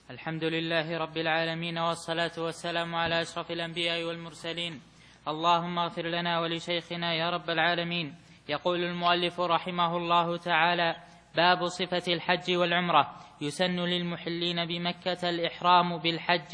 الحمد لله رب العالمين، والصلاة والسلام على أشرف الأنبياء والمرسلين. اللهم اغفر لنا ولشيخنا يا رب العالمين. يقول المؤلف رحمه الله تعالى: باب صفة الحج والعمرة. يسن للمحلين بمكة الإحرام بالحج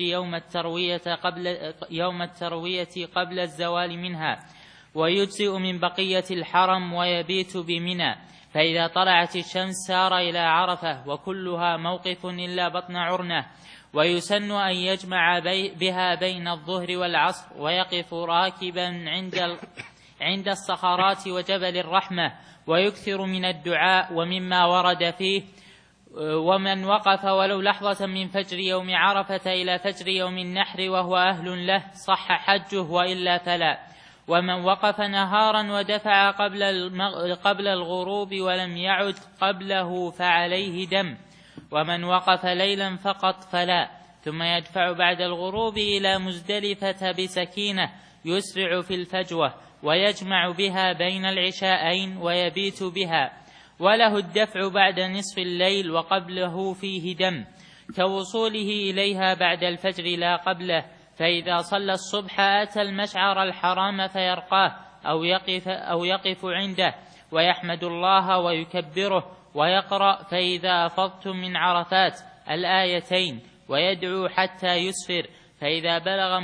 يوم التروية قبل الزوال منها، ويجزئ من بقية الحرم ويبيت بمنى، فإذا طلعت الشمس سار إلى عرفة، وكلها موقف إلا بطن عرنة. ويسن أن يجمع بها بين الظهر والعصر، ويقف راكبا عند الصخرات وجبل الرحمة، ويكثر من الدعاء ومما ورد فيه: ومن وقف ولو لحظة من فجر يوم عرفة إلى فجر يوم النحر وهو أهل له صح حجه، وإلا فلا. ومن وقف نهارا ودفع قبل الغروب ولم يعد قبله فعليه دم، ومن وقف ليلا فقط فلا. ثم يدفع بعد الغروب إلى مزدلفة بسكينة، يسرع في الفجوة، ويجمع بها بين العشاءين ويبيت بها، وله الدفع بعد نصف الليل وقبله فيه دم، كوصوله إليها بعد الفجر لا قبله. فإذا صلى الصبح أتى المشعر الحرام فيرقاه أو يقف عنده، ويحمد الله ويكبره، ويقرأ فإذا أفضتم من عرفات الآيتين، ويدعو حتى يسفر. فإذا بلغ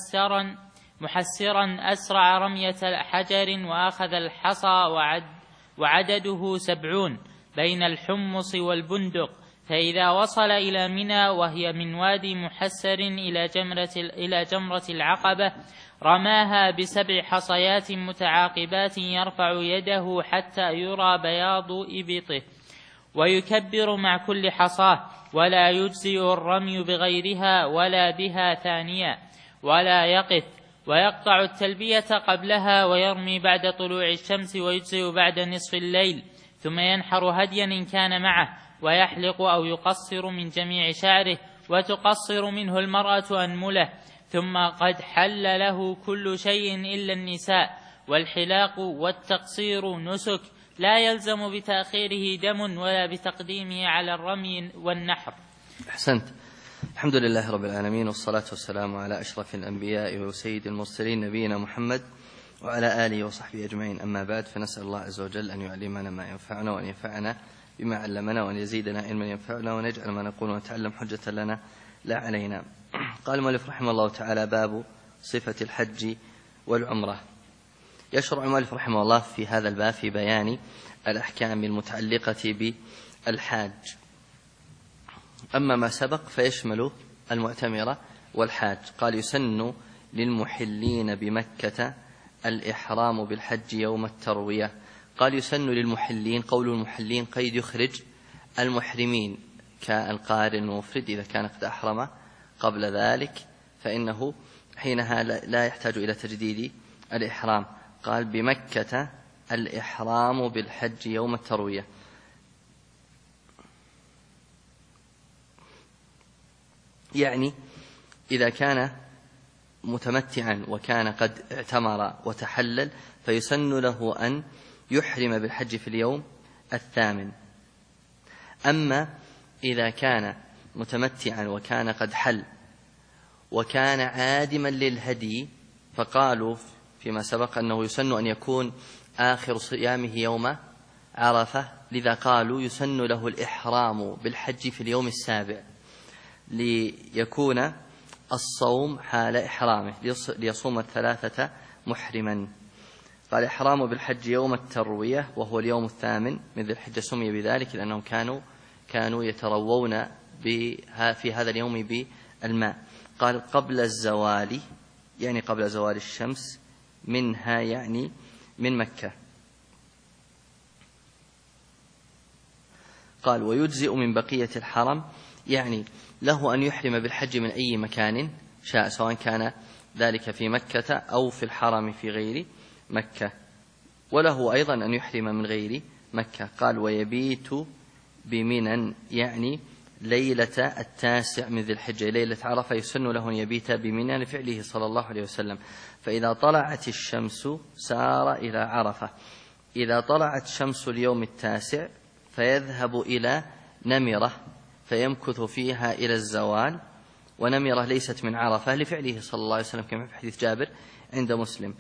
محسرا أسرع رمية حجر وأخذ الحصى، وعدده 70 بين الحمص والبندق. فإذا وصل إلى منى وهي من وادي محسر إلى جمرة العقبة، رماها ب7 حصيات متعاقبات، يرفع يده حتى يرى بياض إبطه، ويكبر مع كل حصاة، ولا يجزئ الرمي بغيرها ولا بها ثانية، ولا يقف، ويقطع التلبية قبلها، ويرمي بعد طلوع الشمس، ويجزئ بعد نصف الليل. ثم ينحر هديا إن كان معه، ويحلق أو يقصر من جميع شعره، وتقصر منه المرأة أنمله. ثم قد حل له كل شيء إلا النساء، والحلاق والتقصير نسك، لا يلزم بتأخيره دم ولا بتقديمه على الرمي والنحر. أحسنت. الحمد لله رب العالمين، والصلاة والسلام على أشرف الأنبياء وسيد المرسلين نبينا محمد وعلى آله وصحبه أجمعين. أما بعد، فنسأل الله عز وجل أن يعلمنا ما ينفعنا، وأن ينفعنا بما علمنا، وأن يزيدنا علما ينفعنا، ونجعل ما نقول ونتعلم حجة لنا لا علينا. قال المؤلف رحمه الله تعالى: باب صفة الحج والعمرة. يشرع المؤلف رحمه الله في هذا الباب في بيان الأحكام المتعلقة بالحاج. أما ما سبق فيشمل المعتمرة والحاج. قال: يسن للمحلين بمكة الإحرام بالحج يوم التروية. قال: يسن للمحلين. قول المحلين قيد يخرج المحرمين كالقارن المفرد إذا كان قد أحرم قبل ذلك، فإنه حينها لا يحتاج إلى تجديد الإحرام. قال: بمكة الإحرام بالحج يوم التروية، يعني إذا كان متمتعا وكان قد اعتمر وتحلل، فيسن له أن يحرم بالحج في اليوم 8. أما إذا كان متمتعا وكان قد حل وكان عادما للهدي، فقالوا فيما سبق أنه يسن أن يكون آخر صيامه يوم عرفة، لذا قالوا يسن له الإحرام بالحج في اليوم 7 ليكون الصوم حال إحرامه، ليصوم 3 محرما. قال: إحرام بالحج يوم التروية وهو اليوم 8 من ذي الحجة، سمي بذلك لأنهم كانوا يتروون في هذا اليوم بالماء. قال: قبل الزوال، يعني قبل زوال الشمس، منها يعني من مكة. قال: ويجزئ من بقية الحرم، يعني له أن يحرم بالحج من أي مكان شاء، سواء كان ذلك في مكة أو في الحرم في غير مكة، وله أيضا أن يحرم من غير مكة. قال: ويبيت بمنى، يعني ليلة 9 من ذي الحجة، ليلة عرفة، يسن له أن يبيت بمنى لفعله صلى الله عليه وسلم. فإذا طلعت الشمس سار إلى عرفة. إذا طلعت شمس اليوم 9 فيذهب إلى نمرة فيمكث فيها إلى الزوال، ونمرة ليست من عرفة لفعله صلى الله عليه وسلم كما في حديث جابر عند مسلم.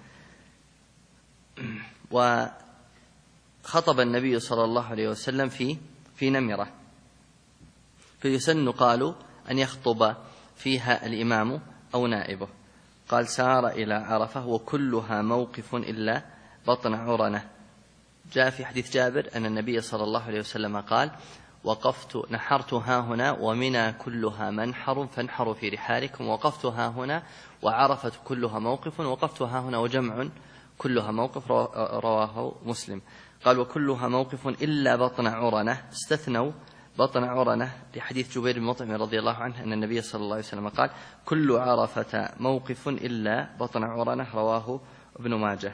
وخطب النبي صلى الله عليه وسلم في نمرة، فيسن قالوا أن يخطب فيها الإمام أو نائبه. قال: سار إلى عرفة وكلها موقف إلا بطن عرنة. جاء في حديث جابر أن النبي صلى الله عليه وسلم قال: نحرت ها هنا ومنى كلها منحر فانحروا في رحالكم، وقفت ها هنا وعرفة كلها موقف، وقفت ها هنا وجمع كلها موقف. رواه مسلم. قال: وكلها موقف إلا بطن عرنة، استثنوا بطن عرنة لحديث جبير بن مطعم رضي الله عنه أن النبي صلى الله عليه وسلم قال: كل عرفة موقف إلا بطن عرنة. رواه ابن ماجه.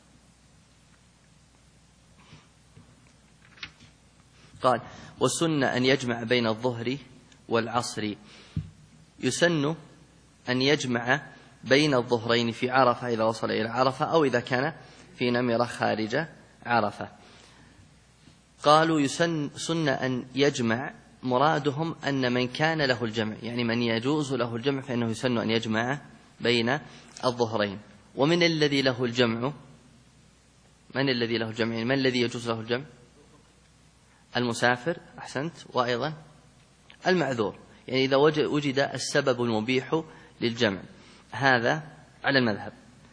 قال: والسن أن يجمع بين الظهر والعصر. يسن أن يجمع بين الظهرين في عرفة إذا وصل إلى عرفة، أو إذا كان في نمرة خارج عرفة. قالوا سن أن يجمع، مرادهم أن من كان له الجمع، يعني من يجوز له الجمع، فإنه يسن أن يجمع بين الظهرين. ومن الذي له الجمع؟ من الذي له الجمع؟ من الذي يجوز له الجمع؟ المسافر، أحسنت، وأيضا المعذور، يعني إذا وجد السبب المبيح للجمع. هذا على المذهب.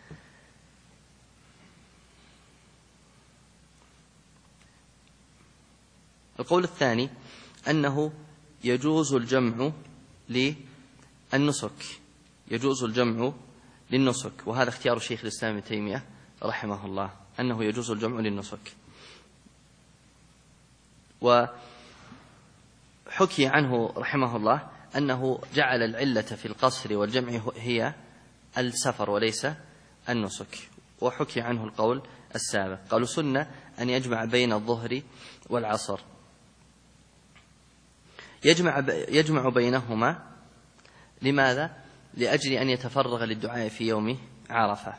القول الثاني أنه يجوز الجمع للنسك، يجوز الجمع للنسك، وهذا اختيار شيخ الإسلام ابن تيمية رحمه الله، أنه يجوز الجمع للنسك. وحكي عنه رحمه الله أنه جعل العلة في القصر والجمع هي السفر وليس النسك، وحكي عنه القول السابق. قالوا: سنة أن يجمع بين الظهر والعصر. يجمع بينهما لماذا؟ لأجل أن يتفرغ للدعاء في يوم عرفة.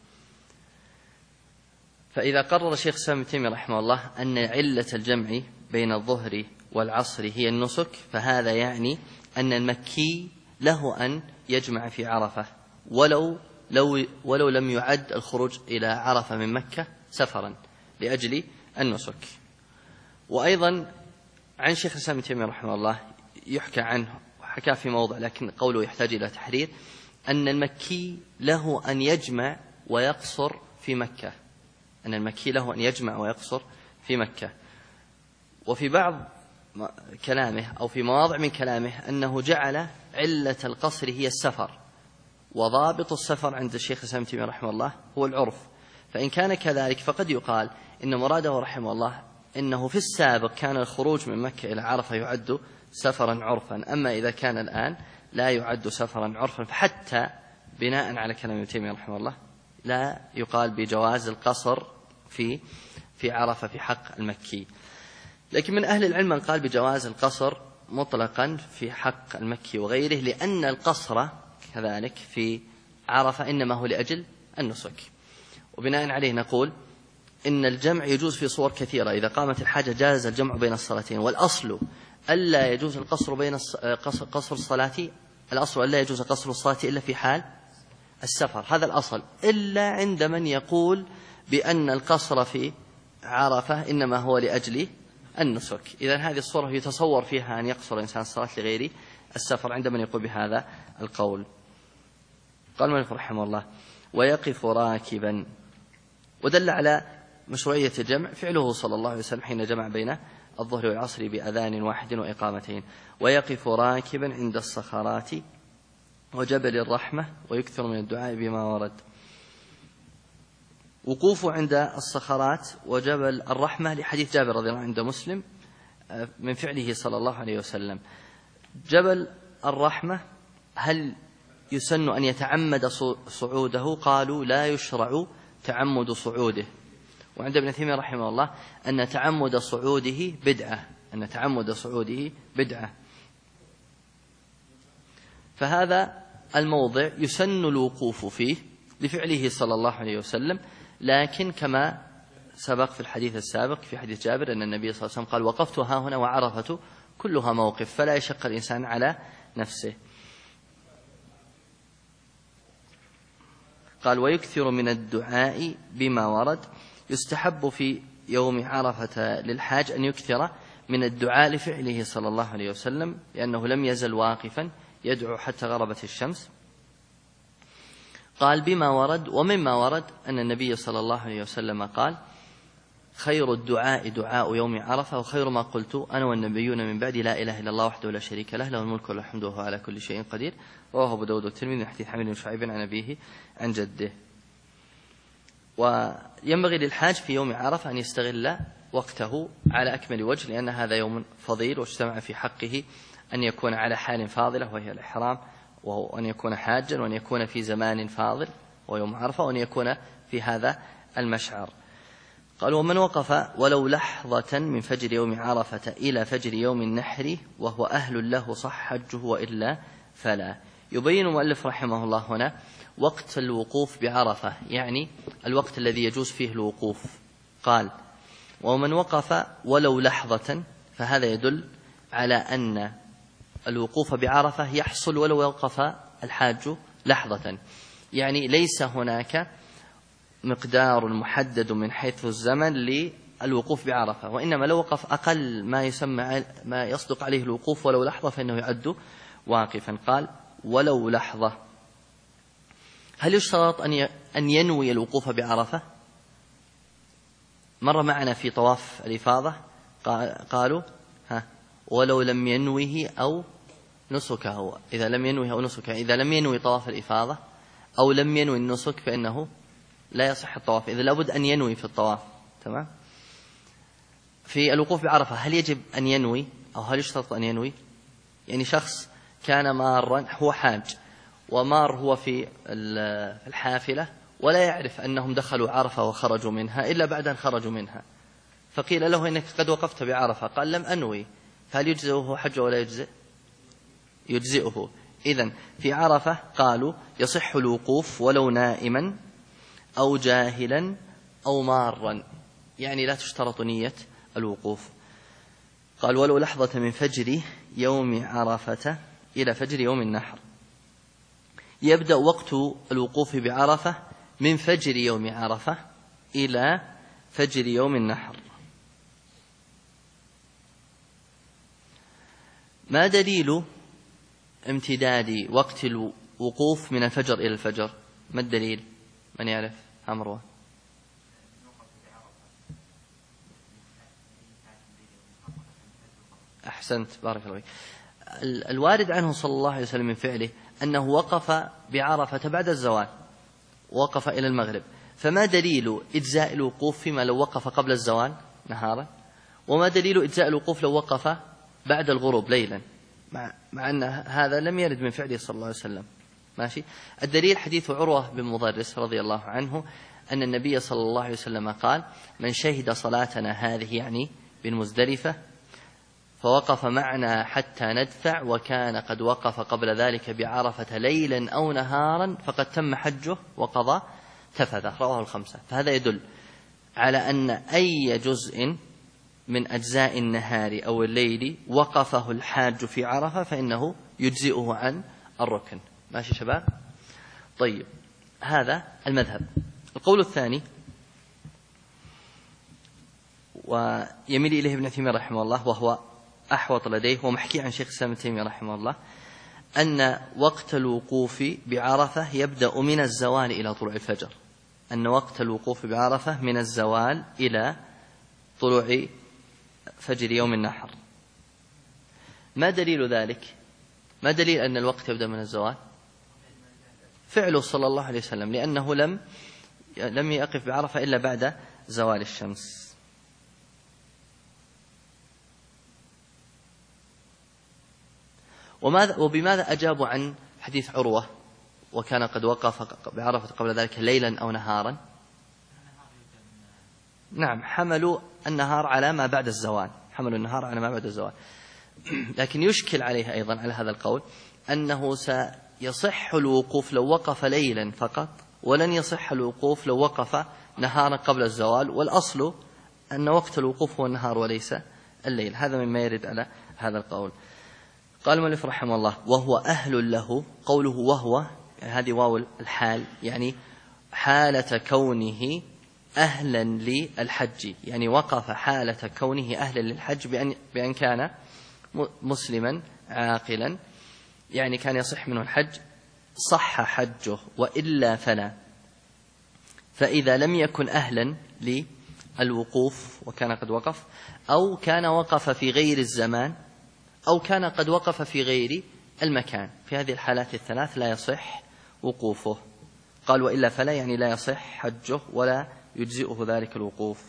فإذا قرر شيخ الإسلام ابن تيمية رحمه الله أن علة الجمع بين الظهر والعصر هي النسك، فهذا يعني أن المكي له أن يجمع في عرفة ولو لم يعد الخروج إلى عرفة من مكة سفرا لأجل النسك. وأيضا عن شيخ الإسلام ابن تيمية رحمه الله يحكى عنه، حكى في موضع لكن قوله يحتاج إلى تحرير، أن المكي له أن يجمع ويقصر في مكة، أن المكي له أن يجمع ويقصر في مكة. وفي بعض كلامه أو في مواضع من كلامه أنه جعل علة القصر هي السفر، وضابط السفر عند الشيخ الإسلام ابن تيمية رحمه الله هو العرف. فإن كان كذلك فقد يقال إن مراده رحمه الله إنه في السابق كان الخروج من مكة إلى عرفة يعد سفرا عرفا، أما إذا كان الآن لا يعد سفرا عرفا، فحتى بناء على كلام ابن تيمية رحمه الله لا يقال بجواز القصر في عرفة في حق المكي. لكن من أهل العلم من قال بجواز القصر مطلقا في حق المكي وغيره، لأن القصر كذلك في عرفة إنما هو لأجل النسك. وبناء عليه نقول إن الجمع يجوز في صور كثيرة، إذا قامت الحاجة جاز الجمع بين الصلاتين. والأصل ألا يجوز القصر بين قصر الصلاة، الأصل ألا يجوز قصر الصلاة إلا في حال السفر، هذا الأصل، إلا عند من يقول بأن القصر في عرفة إنما هو لأجل النسك. إذن هذه الصورة يتصور فيها أن يقصر الإنسان الصلاة لغير السفر عند من يقول بهذا القول. قال المؤلف رحمه الله: ويقف راكبا. ودل على مشروعية الجمع فعله صلى الله عليه وسلم حين جمع بين الظهر والعصر بأذان واحد وإقامتين. ويقف راكبا عند الصخرات وجبل الرحمة ويكثر من الدعاء بما ورد. وقوف عند الصخرات وجبل الرحمة لحديث جابر رضي الله عنه عند مسلم من فعله صلى الله عليه وسلم. جبل الرحمة هل يسن أن يتعمد صعوده؟ قالوا لا يشرع تعمد صعوده. وعند ابن تيمية رحمه الله أن تعمد صعوده بدعة، أن تعمد صعوده بدعة. فهذا الموضع يسن الوقوف فيه لفعله صلى الله عليه وسلم، لكن كما سبق في الحديث السابق في حديث جابر أن النبي صلى الله عليه وسلم قال: وقفت ها هنا وعرفة كلها موقف، فلا يشق الإنسان على نفسه. قال ويكثر من الدعاء بما ورد. يستحب في يوم عرفة للحاج أن يكثر من الدعاء لفعله صلى الله عليه وسلم، لأنه لم يزل واقفا يدعو حتى غربت الشمس. قال بما ورد، ومما ورد أن النبي صلى الله عليه وسلم قال خير الدعاء دعاء يوم عرفة، وخير ما قلت أنا والنبيون من بعد لا إله إلا الله وحده لا شريك له، له الملك وله الحمد وهو على كل شيء قدير. رواه أبو داود والترمذي من حديث حميد بن شعيب عن أبيه عن جده. وينبغي للحاج في يوم عرفة أن يستغل وقته على أكمل وجه، لأن هذا يوم فضيل واجتمع في حقه أن يكون على حال فاضلة وهي الإحرام، وأن يكون حاجا، وأن يكون في زمان فاضل ويوم عرفة، وأن يكون في هذا المشعر. قال ومن وقف ولو لحظة من فجر يوم عرفة إلى فجر يوم النحر وهو أهل له صح حجه وإلا فلا. يبين المؤلف رحمه الله هنا وقت الوقوف بعرفة، يعني الوقت الذي يجوز فيه الوقوف. قال ومن وقف ولو لحظة، فهذا يدل على أن الوقوف بعرفة يحصل ولو وقف الحاج لحظة، يعني ليس هناك مقدار محدد من حيث الزمن للوقوف بعرفة، وإنما لو وقف أقل ما يصدق عليه الوقوف ولو لحظة فإنه يعد واقفا. قال ولو لحظة. هل يشترط أن ينوي الوقوف بعرفة؟ مر معنا في طواف الإفاضة قالوا ولو لم ينوه أو نسكه، إذا لم ينوه أو نسكه، إذا لم ينوي طواف الإفاضة أو لم ينوي النسك فإنه لا يصح الطواف، إذا لابد أن ينوي في الطواف. تمام. في الوقوف بعرفة هل يجب أن ينوي أو هل يشترط أن ينوي؟ يعني شخص كان مارا، هو حاج ومار هو في الحافلة ولا يعرف أنهم دخلوا عرفة وخرجوا منها إلا بعد أن خرجوا منها، فقيل له إنك قد وقفت بعرفة، قال لم أنوي، فهل يجزئه حج ولا يجزئ؟ يجزئه. إذن في عرفة قالوا يصح الوقوف ولو نائما أو جاهلا أو مارا، يعني لا تشترط نية الوقوف. قال ولو لحظة من فجر يوم عرفة إلى فجر يوم النحر. يبدأ وقت الوقوف بعرفة من فجر يوم عرفة إلى فجر يوم النحر. ما دليل امتداد وقت الوقوف من الفجر إلى الفجر؟ ما الدليل؟ من يعرف؟ أمره. أحسنت، بارك الله فيك. الوارد عنه صلى الله عليه وسلم من فعله أنه وقف بعرفة بعد الزوال، وقف إلى المغرب، فما دليل إجزاء الوقوف فيما لو وقف قبل الزوال نهارا؟ وما دليل إجزاء الوقوف لو وقف بعد الغروب ليلا، مع أن هذا لم يرد من فعله صلى الله عليه وسلم؟ ماشي. الدليل حديث عروة بن مضرس رضي الله عنه أن النبي صلى الله عليه وسلم قال من شهد صلاتنا هذه، يعني بالمزدلفة، فوقف معنا حتى ندفع وكان قد وقف قبل ذلك بعرفة ليلا أو نهارا فقد تم حجه وقضى تفثه. رواه الخمسة. فهذا يدل على أن أي جزء من أجزاء النهار أو الليل وقفه الحاج في عرفة فإنه يجزئه عن الركن. ماشي شباب؟ طيب، هذا المذهب. القول الثاني ويميل إليه ابن تيمية رحمه الله وهو أحوط لديه ومحكي عن شيخ الإسلام ابن تيمية رحمه الله، أن وقت الوقوف بعرفة يبدأ من الزوال إلى طلوع الفجر، أن وقت الوقوف بعرفة من الزوال إلى طلوع فجر يوم النحر. ما دليل ذلك؟ ما دليل أن الوقت يبدأ من الزوال؟ فعله صلى الله عليه وسلم، لأنه لم يقف بعرفة إلا بعد زوال الشمس. وبماذا أجابوا عن حديث عروة وكان قد وقف بعرفة قبل ذلك ليلا أو نهارا؟ نعم، حملوا النهار على ما بعد الزوال، حملوا النهار على ما بعد الزوال. لكن يشكل عليه أيضا على هذا القول أنه سيصح الوقوف لو وقف ليلا فقط، ولن يصح الوقوف لو وقف نهارا قبل الزوال، والأصل أن وقت الوقوف هو النهار وليس الليل. هذا مما يرد على هذا القول. قال المؤلف رحمه الله: وهو أهل له. قوله وهو هذه واو الحال، يعني حالة كونه أهلا للحج، يعني وقف حالة كونه أهلا للحج بأن كان مسلما عاقلا، يعني كان يصح منه الحج، صح حجه، وإلا فلا. فإذا لم يكن أهلا للوقوف وكان قد وقف، أو كان وقف في غير الزمان، أو كان قد وقف في غير المكان، في هذه الحالات الثلاث لا يصح وقوفه. قال وإلا فلا، يعني لا يصح حجه ولا يجزئه ذلك الوقوف.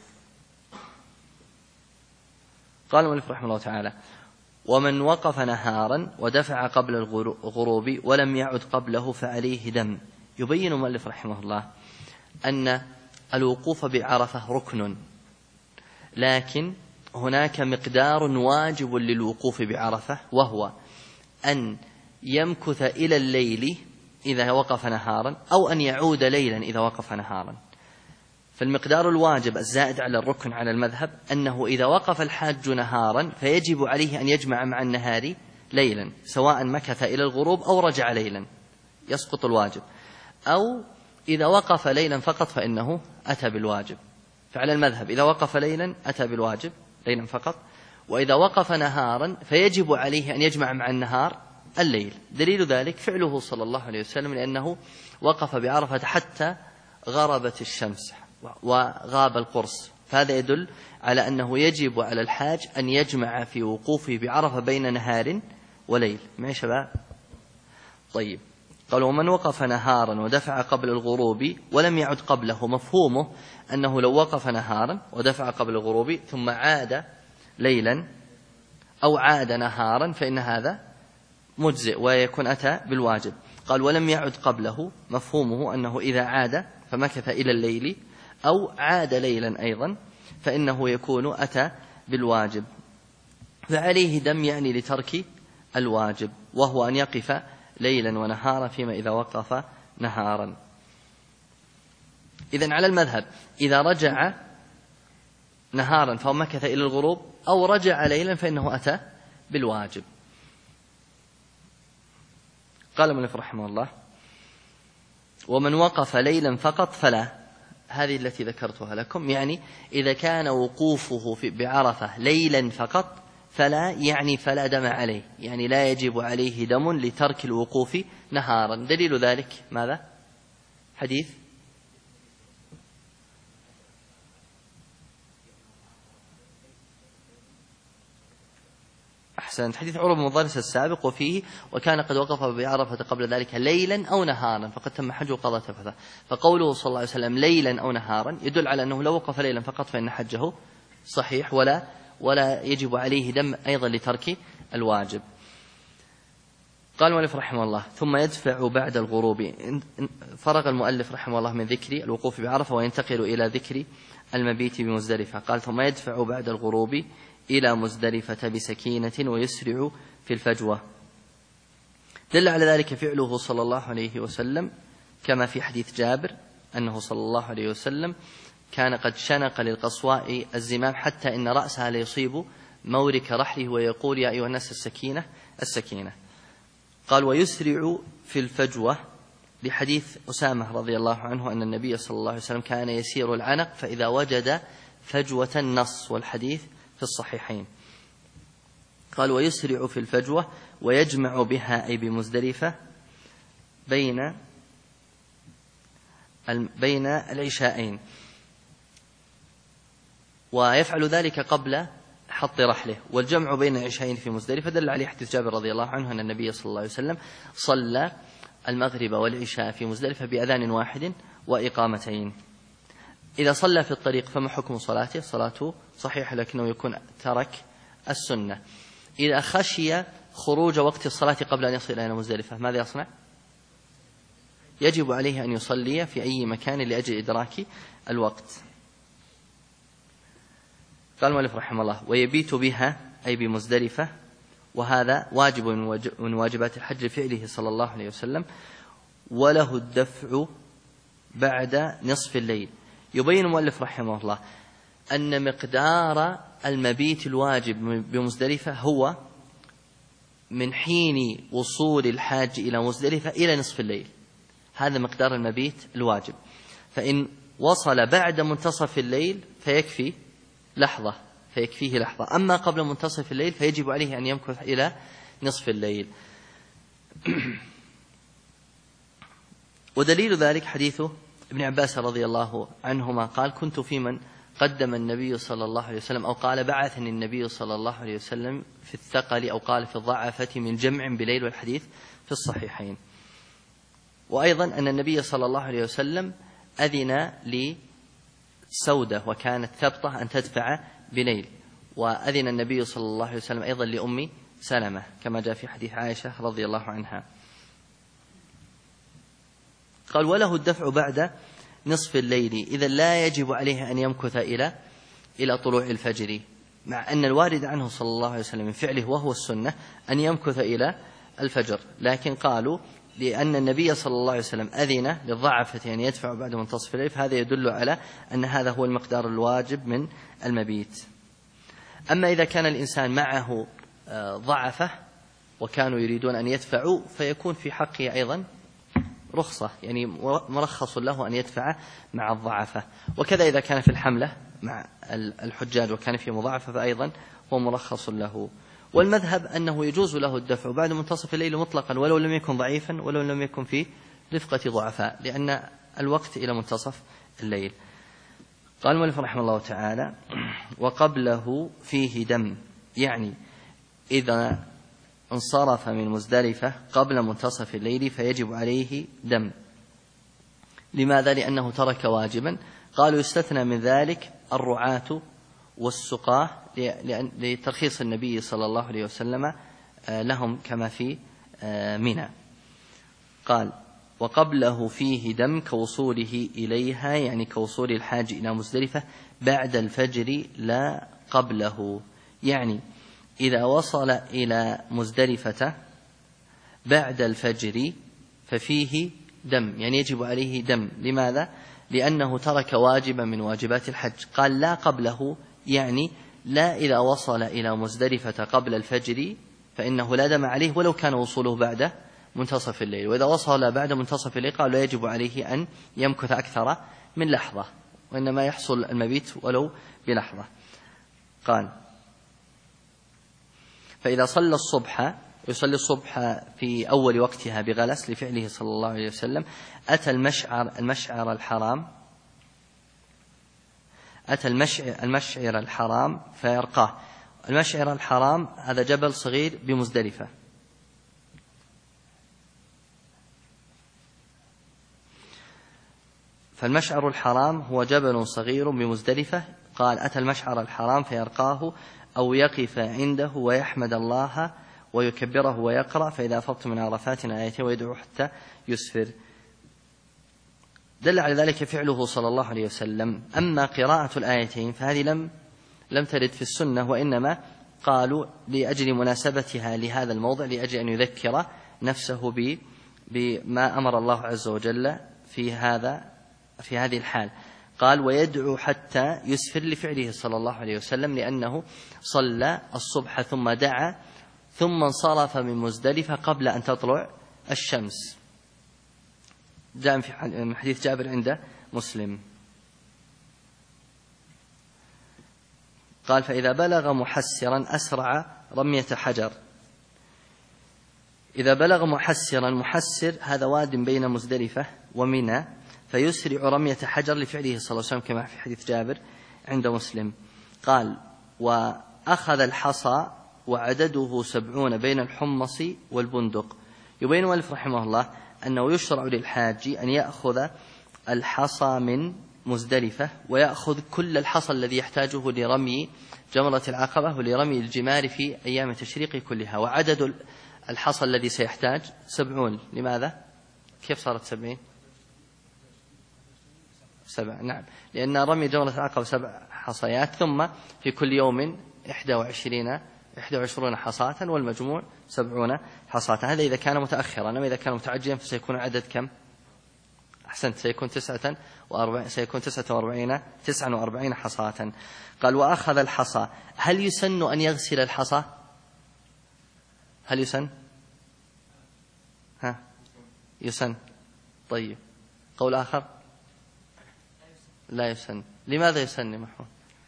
قال المؤلف رحمه الله تعالى: ومن وقف نهارا ودفع قبل الغروب ولم يعد قبله فعليه دم. يبين المؤلف رحمه الله أن الوقوف بعرفة ركن، لكن هناك مقدار واجب للوقوف بعرفة، وهو أن يمكث إلى الليل إذا وقف نهارا، أو أن يعود ليلا إذا وقف نهارا. فالمقدار الواجب الزائد على الركن على المذهب أنه إذا وقف الحاج نهارا فيجب عليه أن يجمع مع النهار ليلا، سواء مكث إلى الغروب أو رجع ليلا يسقط الواجب، أو إذا وقف ليلا فقط فإنه أتى بالواجب. فعلى المذهب إذا وقف ليلا أتى بالواجب ليلا فقط، وإذا وقف نهارا فيجب عليه أن يجمع مع النهار الليل. دليل ذلك فعله صلى الله عليه وسلم، لأنه وقف بعرفة حتى غربت الشمس وغاب القرص، فهذا يدل على أنه يجب على الحاج أن يجمع في وقوفه بعرفة بين نهار وليل. معي شباب؟ طيب. قال: ومن وقف نهارا ودفع قبل الغروب ولم يعد قبله. مفهومه أنه لو وقف نهارا ودفع قبل الغروب ثم عاد ليلا أو عاد نهارا فإن هذا مجزئ ويكون أتى بالواجب. قال: ولم يعد قبله، مفهومه أنه إذا عاد فمكث إلى الليل أو عاد ليلا أيضا فإنه يكون أتى بالواجب، فعليه دم، يعني لترك الواجب، وهو أن يقف ليلا ونهارا فيما إذا وقف نهارا. إذن على المذهب إذا رجع نهارا فهو مكث إلى الغروب، أو رجع ليلا فإنه أتى بالواجب. قال المؤلف رحمه الله: ومن وقف ليلا فقط فلا. هذه التي ذكرتها لكم، يعني إذا كان وقوفه بعرفة ليلا فقط فلا، يعني فلا دم عليه، يعني لا يجب عليه دم لترك الوقوف نهارا. دليل ذلك ماذا؟ حديث أحسنت، حديث عروة بن مضارس السابق، وفيه: وكان قد وقف بعرفة قبل ذلك ليلا أو نهارا فقد تم حجه قضاء تفثه. فقوله صلى الله عليه وسلم ليلا أو نهارا يدل على أنه لو وقف ليلا فقط فإن حجه صحيح ولا يجب عليه دم أيضا لترك الواجب. قال المؤلف رحمه الله: ثم يدفع بعد الغروب. فرغ المؤلف رحمه الله من ذكر الوقوف بعرفة وينتقل إلى ذكر المبيت بمزدلفة. قال: ثم يدفع بعد الغروب إلى مزدلفة بسكينة ويسرع في الفجوة. دل على ذلك فعله صلى الله عليه وسلم كما في حديث جابر أنه صلى الله عليه وسلم كان قد شنق للقصواء الزمام حتى إن رأسها ليصيب مورك رحله ويقول: يا أيها الناس السكينة السكينة. قال: ويسرع في الفجوة لحديث أسامة رضي الله عنه أن النبي صلى الله عليه وسلم كان يسير العنق فإذا وجد فجوة النص، والحديث في الصحيحين. قال: ويسرع في الفجوة ويجمع بها، أي بمزدلفة، بين العشاءين، ويفعل ذلك قبل حط رحله. والجمع بين العشاءين في مزدلفة دل عليه حديث جابر رضي الله عنه أن النبي صلى الله عليه وسلم صلى المغرب والعشاء في مزدلفة بأذان واحد وإقامتين. إذا صلى في الطريق فما حكم صلاته؟ صلاته صحيحة لكنه يكون ترك السنة. إذا خشي خروج وقت الصلاة قبل أن يصل إلى مزدلفة ماذا يصنع؟ يجب عليه أن يصلي في أي مكان لأجل إدراك الوقت. قال المؤلف رحمه الله: ويبيت بها، أي بمزدلفة، وهذا واجب من واجبات الحج فعله صلى الله عليه وسلم، وله الدفع بعد نصف الليل. يبين المؤلف رحمه الله أن مقدار المبيت الواجب بمزدلفة هو من حين وصول الحاج إلى مزدلفة إلى نصف الليل، هذا مقدار المبيت الواجب. فإن وصل بعد منتصف الليل فيكفيه لحظة. أما قبل منتصف الليل فيجب عليه أن يمكث إلى نصف الليل. ودليل ذلك حديث ابن عباس رضي الله عنهما قال: كنت في من قدم النبي صلى الله عليه وسلم، أو قال: بعثني النبي صلى الله عليه وسلم في الثقل، أو قال في الضعفة، من جمع بليل، والحديث في الصحيحين. وأيضا أن النبي صلى الله عليه وسلم أذن لسودة وكانت ثبطة أن تدفع بليل، وأذن النبي صلى الله عليه وسلم أيضا لأم سلمة كما جاء في حديث عائشة رضي الله عنها. قال: وله الدفع بعد نصف الليل، إذا لا يجب عليه أن يمكث إلى طلوع الفجر، مع أن الوارد عنه صلى الله عليه وسلم من فعله وهو السنة أن يمكث إلى الفجر، لكن قالوا لأن النبي صلى الله عليه وسلم أذن للضعفة أن يدفع بعد منتصف الليل، فهذا يدل على أن هذا هو المقدار الواجب من المبيت. أما إذا كان الإنسان معه ضعفة وكانوا يريدون أن يدفعوا فيكون في حقه أيضا رخصة، يعني مرخص له أن يدفع مع الضعفة. وكذا إذا كان في الحملة مع الحجاج وكان في مضاعفة فأيضا هو مرخص له. والمذهب أنه يجوز له الدفع بعد منتصف الليل مطلقا، ولو لم يكن ضعيفا ولو لم يكن في رفقة ضعفاء، لأن الوقت إلى منتصف الليل. قال المؤلف رحمه الله تعالى: وقبله فيه دم، يعني إذا انصرف من مزدلفة قبل منتصف الليل فيجب عليه دم. لماذا؟ لأنه ترك واجبا. قالوا: يستثنى من ذلك الرعاة والسقاة لترخيص النبي صلى الله عليه وسلم لهم كما في منى. قال: وقبله فيه دم كوصوله إليها، يعني كوصول الحاج إلى مزدلفة بعد الفجر لا قبله، يعني إذا وصل إلى مزدلفة بعد الفجر ففيه دم، يعني يجب عليه دم. لماذا؟ لأنه ترك واجبا من واجبات الحج. قال: لا قبله، يعني لا إذا وصل إلى مزدلفة قبل الفجر فإنه لا دم عليه ولو كان وصوله بعد منتصف الليل. وإذا وصل بعد منتصف الليل قال: لا يجب عليه أن يمكث أكثر من لحظة، وإنما يحصل المبيت ولو بلحظة. قال: فإذا صلى الصبح، يصلي الصبح في أول وقتها بغلس لفعله صلى الله عليه وسلم، أتى المشعر الحرام فيرقاه. المشعر الحرام هذا جبل صغير بمزدلفة، فالمشعر الحرام هو جبل صغير بمزدلفة. قال: أتى المشعر الحرام فيرقاه، أو يقف عنده ويحمد الله ويكبره ويقرأ: فإذا أفضت من عرفات آيتين ويدعو حتى يسفر. دل على ذلك فعله صلى الله عليه وسلم. أما قراءة الآيتين فهذه لم ترد في السنة، وإنما قالوا لأجل مناسبتها لهذا الموضع، لأجل أن يذكر نفسه بما أمر الله عز وجل في هذه الحال. قال: ويدعو حتى يسفر لفعله صلى الله عليه وسلم، لأنه صلى الصبح ثم دعا ثم انصرف من مزدلفة قبل أن تطلع الشمس. جاء في حديث جابر عند مسلم. قال: فإذا بلغ محسرا أسرع رمية حجر. إذا بلغ محسر هذا واد بين مزدلفة ومنى، فيسرع رمية حجر لفعله صلى الله عليه وسلم كما في حديث جابر عند مسلم. قال: وأخذ الحصى وعدده 70 بين الحمص والبندق. يبين المؤلف رحمه الله أنه يشرع للحاج أن يأخذ الحصى من مزدلفة، ويأخذ كل الحصى الذي يحتاجه لرمي جمرة العقبة ولرمي الجمار في أيام التشريق كلها. وعدد الحصى الذي سيحتاج 70. لماذا؟ كيف صارت 70؟ 7. نعم، لأن رمي جمرة العقبة 7 حصيات، ثم في كل يوم 21 حصاة، والمجموع 70 حصاة. هذا إذا كان متأخرا. أما إذا كان متعجلا فسيكون عدد كم؟ أحسنت، سيكون 49 حصاة. قال: وأخذ الحصى. هل يسن أن يغسل الحصى؟ هل يسن؟ يسن. طيب، قول آخر؟ لا يسن. لماذا يسن يا محمود؟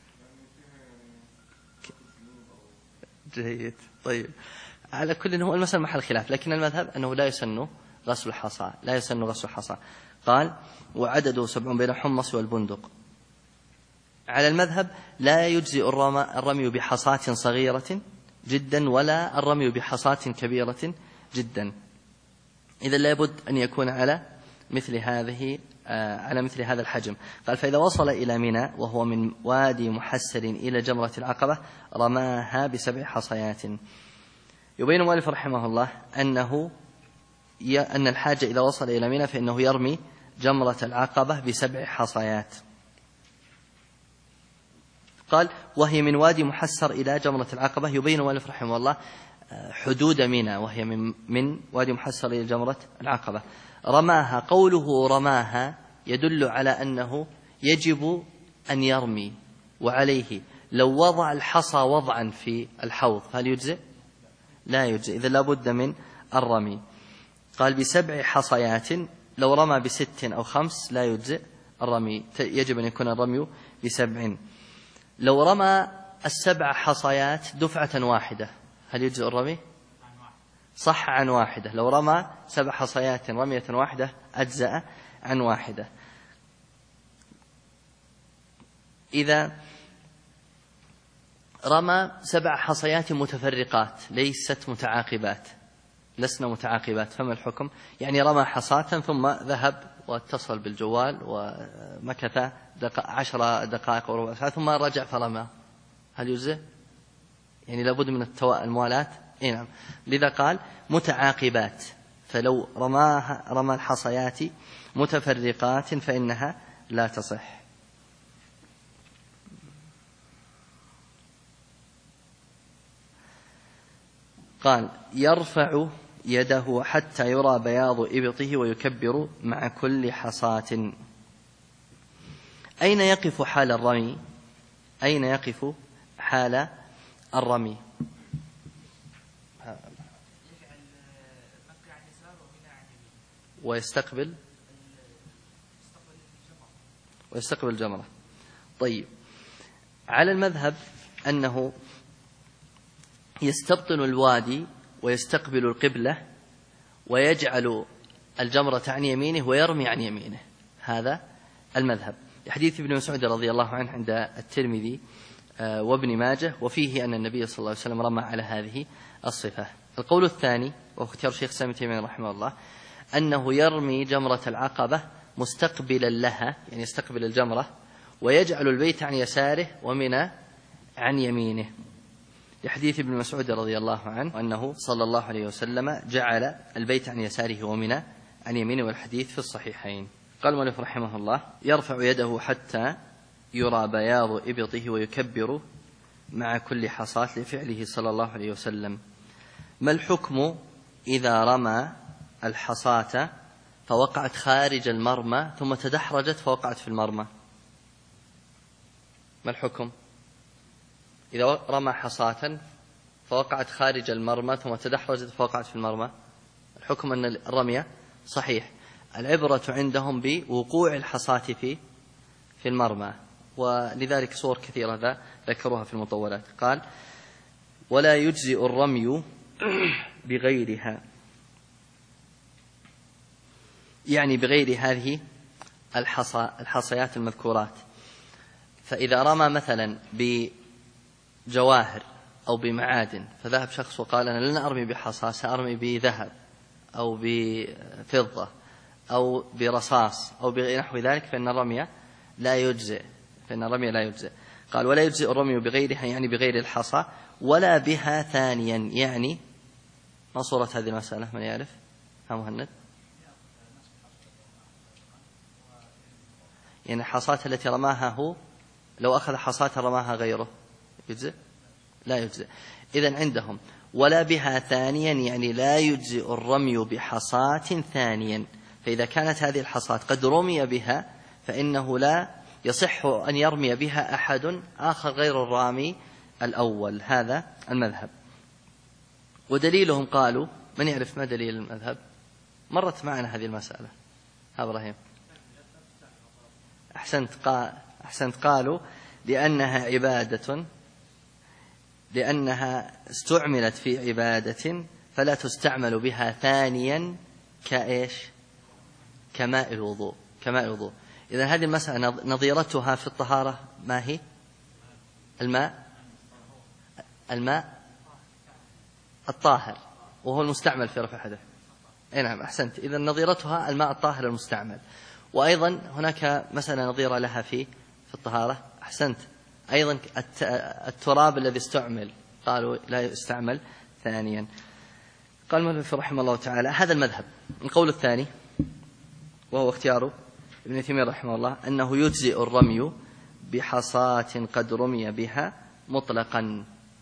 جيد. طيب، على كل هو المسألة محل خلاف، لكن المذهب أنه لا يسن غسل الحصى، لا يسن غسل الحصى. قال وعدده 70 بين الحمص والبندق. على المذهب لا يجزئ الرمي بحصاة صغيرة جدا ولا الرمي بحصاة كبيرة جدا، إذا لابد أن يكون على مثل هذا الحجم. قال فإذا وصل إلى منى وهو من وادي محسر إلى جمرة العقبة رماها ب7 حصيات. يبين المؤلف رحمه الله أن الحاج إذا وصل إلى منى فإنه يرمي جمرة العقبة ب7 حصيات. قال وهي من وادي محسر إلى جمرة العقبة. يبين المؤلف رحمه الله حدود منى، وهي من وادي محسر إلى جمرة العقبة. رماها، قوله رماها يدل على أنه يجب أن يرمي، وعليه لو وضع الحصى وضعا في الحوض هل يجزئ؟ لا يجزئ، إذا لابد من الرمي. قال ب7 حصيات، لو رمى ب6 أو 5 لا يجزئ الرمي، يجب أن يكون الرمي ب7. لو رمى 7 حصيات دفعة واحدة هل يجزئ الرمي؟ صح عن واحدة. لو رمى 7 حصيات رمية واحدة أجزأ عن واحدة. إذا رمى 7 حصيات متفرقات ليست متعاقبات، لسنا متعاقبات، فما الحكم؟ يعني رمى حصاة ثم ذهب واتصل بالجوال ومكث 10 دقائق أو ربع ساعة ثم رجع فرمى، هل يجزئ؟ يعني لابد من الموالاة. نعم. لذا قال متعاقبات، فلو رمى الحصيات متفرقات فإنها لا تصح. قال يرفع يده حتى يرى بياض إبطه ويكبر مع كل حصاة. أين يقف حال الرمي؟ أين يقف حال الرمي؟ ويستقبل الجمرة. طيب، على المذهب أنه يستبطن الوادي ويستقبل القبلة ويجعل الجمرة عن يمينه ويرمي عن يمينه، هذا المذهب. حديث ابن مسعود رضي الله عنه عند الترمذي وابن ماجه، وفيه أن النبي صلى الله عليه وسلم رمى على هذه الصفة. القول الثاني وهو اختيار شيخ سامي تيمية رحمه الله أنه يرمي جمرة العقبة مستقبلا لها، يعني يستقبل الجمرة ويجعل البيت عن يساره ومنى عن يمينه، لحديث ابن مسعود رضي الله عنه أنه صلى الله عليه وسلم جعل البيت عن يساره ومنى عن يمينه، والحديث في الصحيحين. قال المؤلف رحمه الله يرفع يده حتى يرى بياض إبطه ويكبر مع كل حصاة لفعله صلى الله عليه وسلم. ما الحكم إذا رمى الحصاة فوقعت خارج المرمى ثم تدحرجت فوقعت في المرمى؟ ما الحكم إذا رمى حصاة فوقعت خارج المرمى ثم تدحرجت فوقعت في المرمى؟ الحكم أن الرمي صحيح، العبرة عندهم بوقوع الحصاة في المرمى، ولذلك صور كثيرة ذكروها في المطولات. قال ولا يجزئ الرمي بغيرها، يعني بغير هذه الحصيات المذكورات. فإذا رمى مثلا بجواهر أو بمعادن، فذهب شخص وقال أنا لن أرمي بحصى، سأرمي بذهب أو بفضة أو برصاص أو بنحو ذلك، فإن الرمي لا يجزئ. قال ولا يجزئ الرمي بغيرها، يعني بغير الحصى، ولا بها ثانيا. يعني ما صورة هذه المسألة؟ من يعرف؟ ها مهند؟ يعني الحصاة التي رماها هو لو أخذ حصاة رماها غيره يجزئ؟ لا يجزئ. إذن عندهم ولا بها ثانيا، يعني لا يجزئ الرمي بحصاة ثانيا. فإذا كانت هذه الحصاة قد رمي بها فإنه لا يصح أن يرمي بها أحد آخر غير الرامي الأول، هذا المذهب. ودليلهم قالوا، من يعرف ما دليل المذهب؟ مرت معنا هذه المسألة. إبراهيم أحسنت. قالوا لأنها عبادة، لأنها استعملت في عبادة فلا تستعمل بها ثانيا كإيش؟ كماء الوضوء. إذن هذه المسألة نظيرتها في الطهارة ما هي؟ الماء الطاهر، وهو المستعمل في رفع الحدث. نعم أحسنت. إذن نظيرتها الماء الطاهر المستعمل. وأيضا هناك مسألة نظيرة لها في الطهارة. أحسنت. أيضا التراب الذي استعمل قالوا لا يستعمل ثانيا. قال المؤلف رحمه الله تعالى هذا المذهب. القول الثاني وهو اختيار ابن تيمية رحمه الله أنه يجزئ الرمي بحصاة قد رمي بها مطلقا،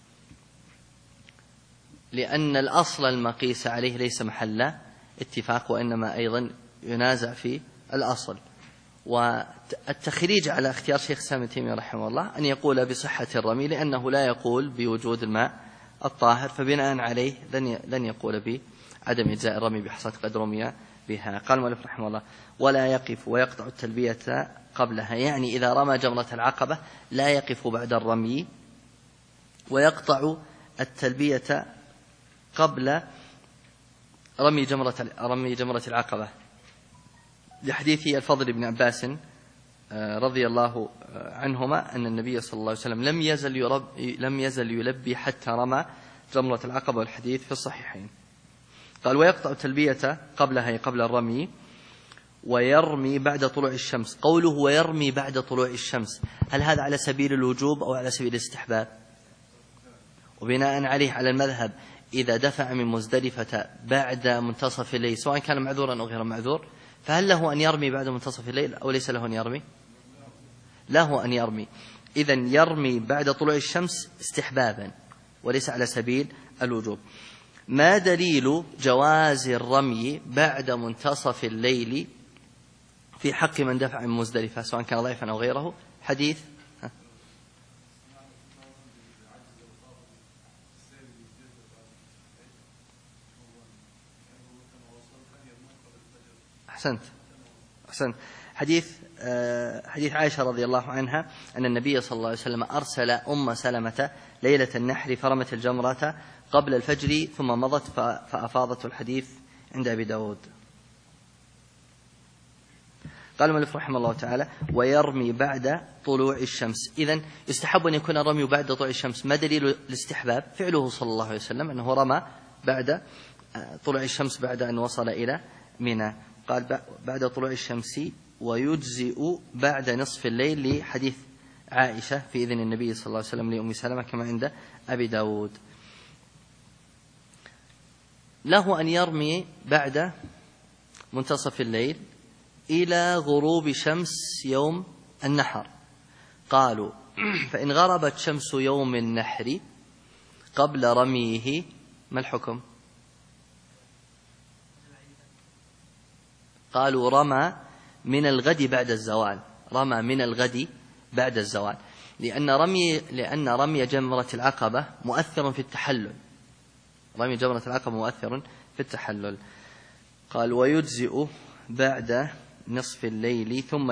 لأن الأصل المقيس عليه ليس محل اتفاق، وإنما أيضا ينازع في الأصل. والتخريج على اختيار شيخ الإسلام ابن تيمية رحمه الله أن يقول بصحة الرمي، لأنه لا يقول بوجود الماء الطاهر، فبناء عليه لن يقول بعدم إجزاء الرمي بحصاة قد رمي بها. قال المؤلف رحمه الله ولا يقف ويقطع التلبية قبلها، يعني إذا رمى جمرة العقبة لا يقف بعد الرمي ويقطع التلبية قبل رمي جمرة العقبة، لحديث الفضل بن عباس رضي الله عنهما أن النبي صلى الله عليه وسلم لم يزل يلبي حتى رمى جمرة العقبة، والحديث في الصحيحين. قال ويقطع التلبية قبلها قبل الرمي ويرمي بعد طلوع الشمس. قوله ويرمي بعد طلوع الشمس، هل هذا على سبيل الوجوب أو على سبيل الاستحباب؟ وبناء عليه على المذهب إذا دفع من مزدلفة بعد منتصف الليل سواء كان معذورا أو غير معذور، فهل له أن يرمي بعد منتصف الليل أو ليس له أن يرمي؟ له أن يرمي. إذن يرمي بعد طلوع الشمس استحبابا وليس على سبيل الوجوب. ما دليل جواز الرمي بعد منتصف الليل في حق من دفع من مزدلفة سواء كان ضعيفا أو غيره؟ حديث أحسنت. حديث عائشة رضي الله عنها أن النبي صلى الله عليه وسلم أرسل أم سلمة ليلة النحر فرمت الجمرة قبل الفجر ثم مضت فأفاضت. الحديث عند أبي داود. قال المؤلف رحمه الله تعالى ويرمي بعد طلوع الشمس. إذن يستحب أن يكون الرمي بعد طلوع الشمس. ما دليل الاستحباب؟ فعله صلى الله عليه وسلم أنه رمى بعد طلوع الشمس بعد أن وصل إلى منى. قال بعد طلوع الشمس ويجزئ بعد نصف الليل لحديث عائشة في إذن النبي صلى الله عليه وسلم لأم سلمة كما عند أبي داود. له أن يرمي بعد منتصف الليل إلى غروب شمس يوم النحر. قالوا فإن غربت شمس يوم النحر قبل رميه ما الحكم؟ قالوا رمى من الغد بعد الزوال، لأن رمي جمرة العقبة مؤثر في التحلل. قال ويجزئ بعد نصف الليل ثم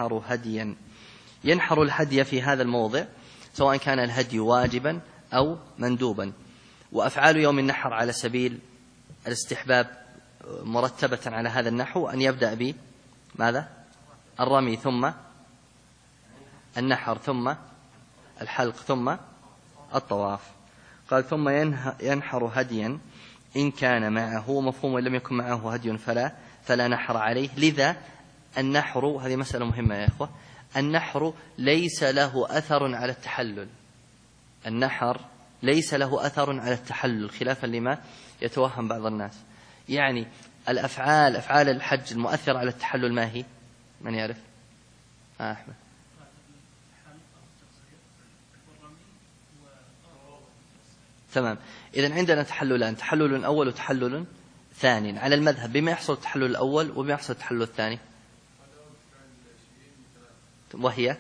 ينحر الهدي في هذا الموضع سواء كان الهدي واجبا أو مندوبا. وأفعال يوم النحر على سبيل الاستحباب مرتبة على هذا النحو أن يبدأ بماذا؟ الرمي ثم النحر ثم الحلق ثم الطواف. قال ثم ينحر هديا إن كان معه، مفهوم إن لم يكن معه هدي فلا نحر عليه. لذا النحر، هذه مسألة مهمة يا إخوة، النحر ليس له أثر على التحلل خلافا لما يتوهم بعض الناس. يعني أفعال الحج المؤثرة على التحلل ما هي؟ من يعرف؟ أحمد. تمام. إذن عندنا تحللان، تحلل أول وتحلل ثاني على المذهب. بما يحصل التحلل الأول وبما يحصل التحلل الثاني، وهي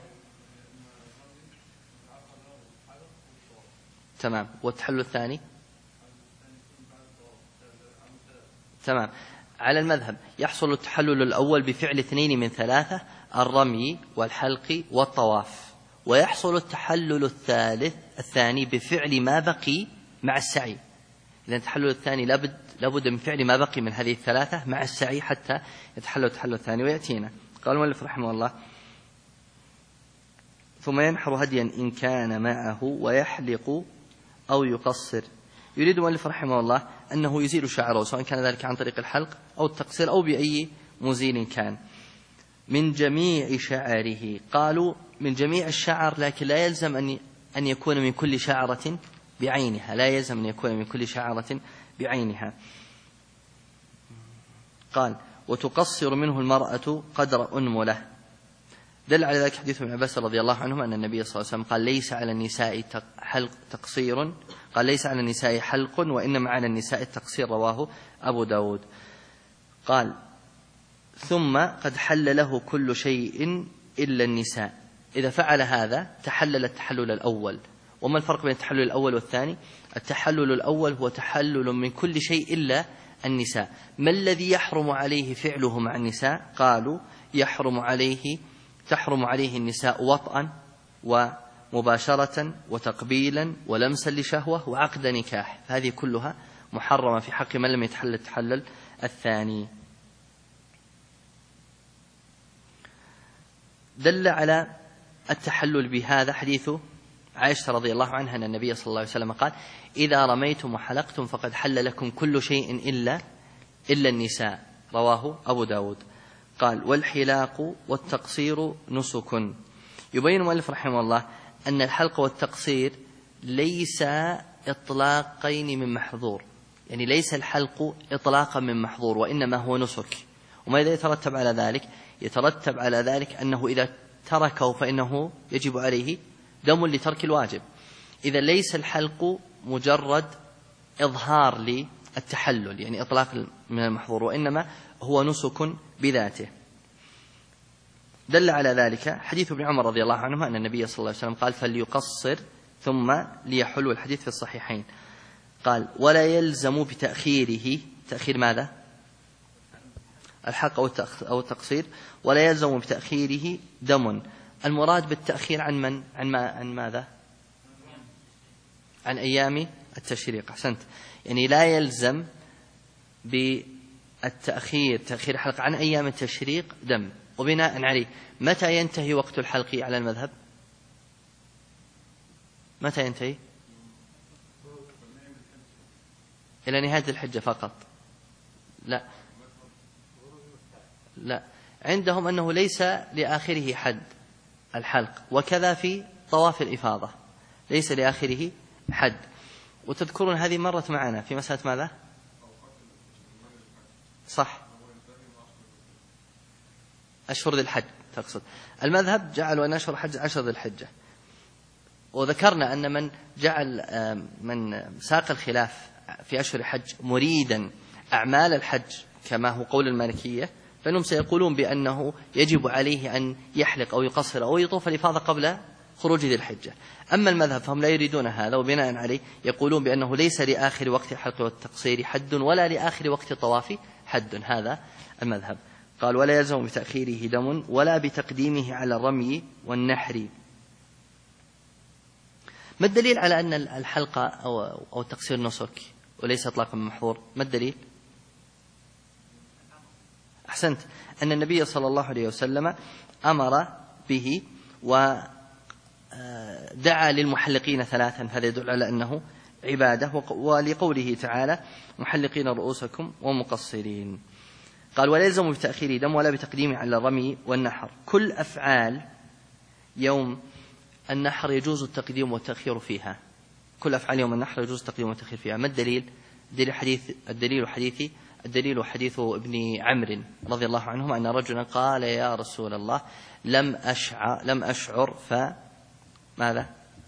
تمام. والتحلل الثاني تمام. على المذهب يحصل التحلل الأول بفعل 2 من 3: الرمي والحلق والطواف، ويحصل التحلل الثاني بفعل ما بقي مع السعي. إذا التحلل الثاني لابد من فعل ما بقي من هذه 3 مع السعي حتى يتحلل التحلل الثاني. ويأتينا قال المؤلف رحمه الله: ثم ينحر هديا إن كان معه ويحلق أو يقصر. يريد المؤلف رحمه الله أنه يزيل شعره، سواء كان ذلك عن طريق الحلق أو التقصير أو بأي مزيل كان، من جميع شعره. قالوا من جميع الشعر، لكن لا يلزم أن يكون من كل شعرة بعينها، لا يلزم أن يكون من كل شعرة بعينها. قال: وتقصر منه المرأة قدر أنملة. دل على ذلك حديث ابن عباس رضي الله عنهما أن النبي صلى الله عليه وسلم قال: ليس على النساء حلق تقصير، قال: ليس على النساء حلق وإنما على النساء التقصير، رواه أبو داود. قال: ثم قد حل له كل شيء إلا النساء. إذا فعل هذا تحلل التحلل الأول. وما الفرق بين التحلل الأول والثاني؟ التحلل الأول هو تحلل من كل شيء إلا النساء. ما الذي يحرم عليه فعله مع النساء؟ قالوا: تحرم عليه النساء وطئا ومباشرة وتقبيلا ولمسا لشهوة وعقد نكاح، هذه كلها محرمة في حق من لم يتحلل التحلل الثاني. دل على التحلل بهذا حديث عائشة رضي الله عنها أن النبي صلى الله عليه وسلم قال: إذا رميتم وحلقتم فقد حل لكم كل شيء إلا النساء، رواه أبو داود. قال: والحلاق والتقصير نسك. يبين المؤلف رحمه الله أن الحلق والتقصير ليس إطلاقين من محظور، يعني ليس الحلق إطلاقا من محظور، وإنما هو نسك. وماذا يترتب على ذلك؟ يترتب على ذلك أنه إذا تركه فإنه يجب عليه دم لترك الواجب. إذا ليس الحلق مجرد إظهار للتحلل، يعني إطلاق من المحظور، وإنما هو نسك بذاته. دل على ذلك حديث ابن عمر رضي الله عنهما أن النبي صلى الله عليه وسلم قال: فليقصر ثم ليحل. الحديث في الصحيحين. قال: ولا يلزم بتأخيره، تأخير ماذا؟ الحلق أو التقصير، ولا يلزم بتأخيره دم. المراد بالتأخير عن من؟ عن ماذا؟ عن أيام التشريق. أحسنت. يعني لا يلزم بالتأخير، تأخير الحلق عن أيام التشريق دم. وبناء عليه متى ينتهي وقت الحلق على المذهب؟ متى ينتهي؟ إلى نهاية الحجة فقط. لا، عندهم أنه ليس لآخره حد الحلق، وكذا في طواف الإفاضة ليس لآخره حد. وتذكرون هذه مرت معنا في مسألة ماذا؟ صح، أشهر ذي الحج تقصد. المذهب جعلوا أن أشهر الحج 10 ذي الحجة. وذكرنا أن من ساق الخلاف في أشهر الحج مريدا أعمال الحج كما هو قول المالكية، فإنهم سيقولون بأنه يجب عليه أن يحلق أو يقصر أو يطوف الإفاضة قبل خروج ذي الحجة. أما المذهب فهم لا يريدون هذا، وبناء عليه يقولون بأنه ليس لآخر وقت الحلق والتقصير حد، ولا لآخر وقت الطواف حد. هذا المذهب. قال: ولا يلزم بتأخيره دم ولا بتقديمه على الرمي والنحر. ما الدليل على أن الحلق أو التقصير نسك وليس إطلاقا من محظور؟ ما الدليل؟ أحسنت، أن النبي صلى الله عليه وسلم أمر به ودعا للمحلقين 3، هذا يدل على أنه عبادة. ولقوله تعالى: محلقين رؤوسكم ومقصرين. قال: ولا يلزم بتأخير دم ولا بتقديم على الرمي والنحر. كل أفعال يوم النحر يجوز التقديم والتأخير فيها. كل أفعال يوم النحر يجوز التقديم والتأخير فيها. ما الدليل؟ الدليل حديث ابن عمرو رضي الله عنهما أن رجلا قال: يا رسول الله لم أشعر فماذا؟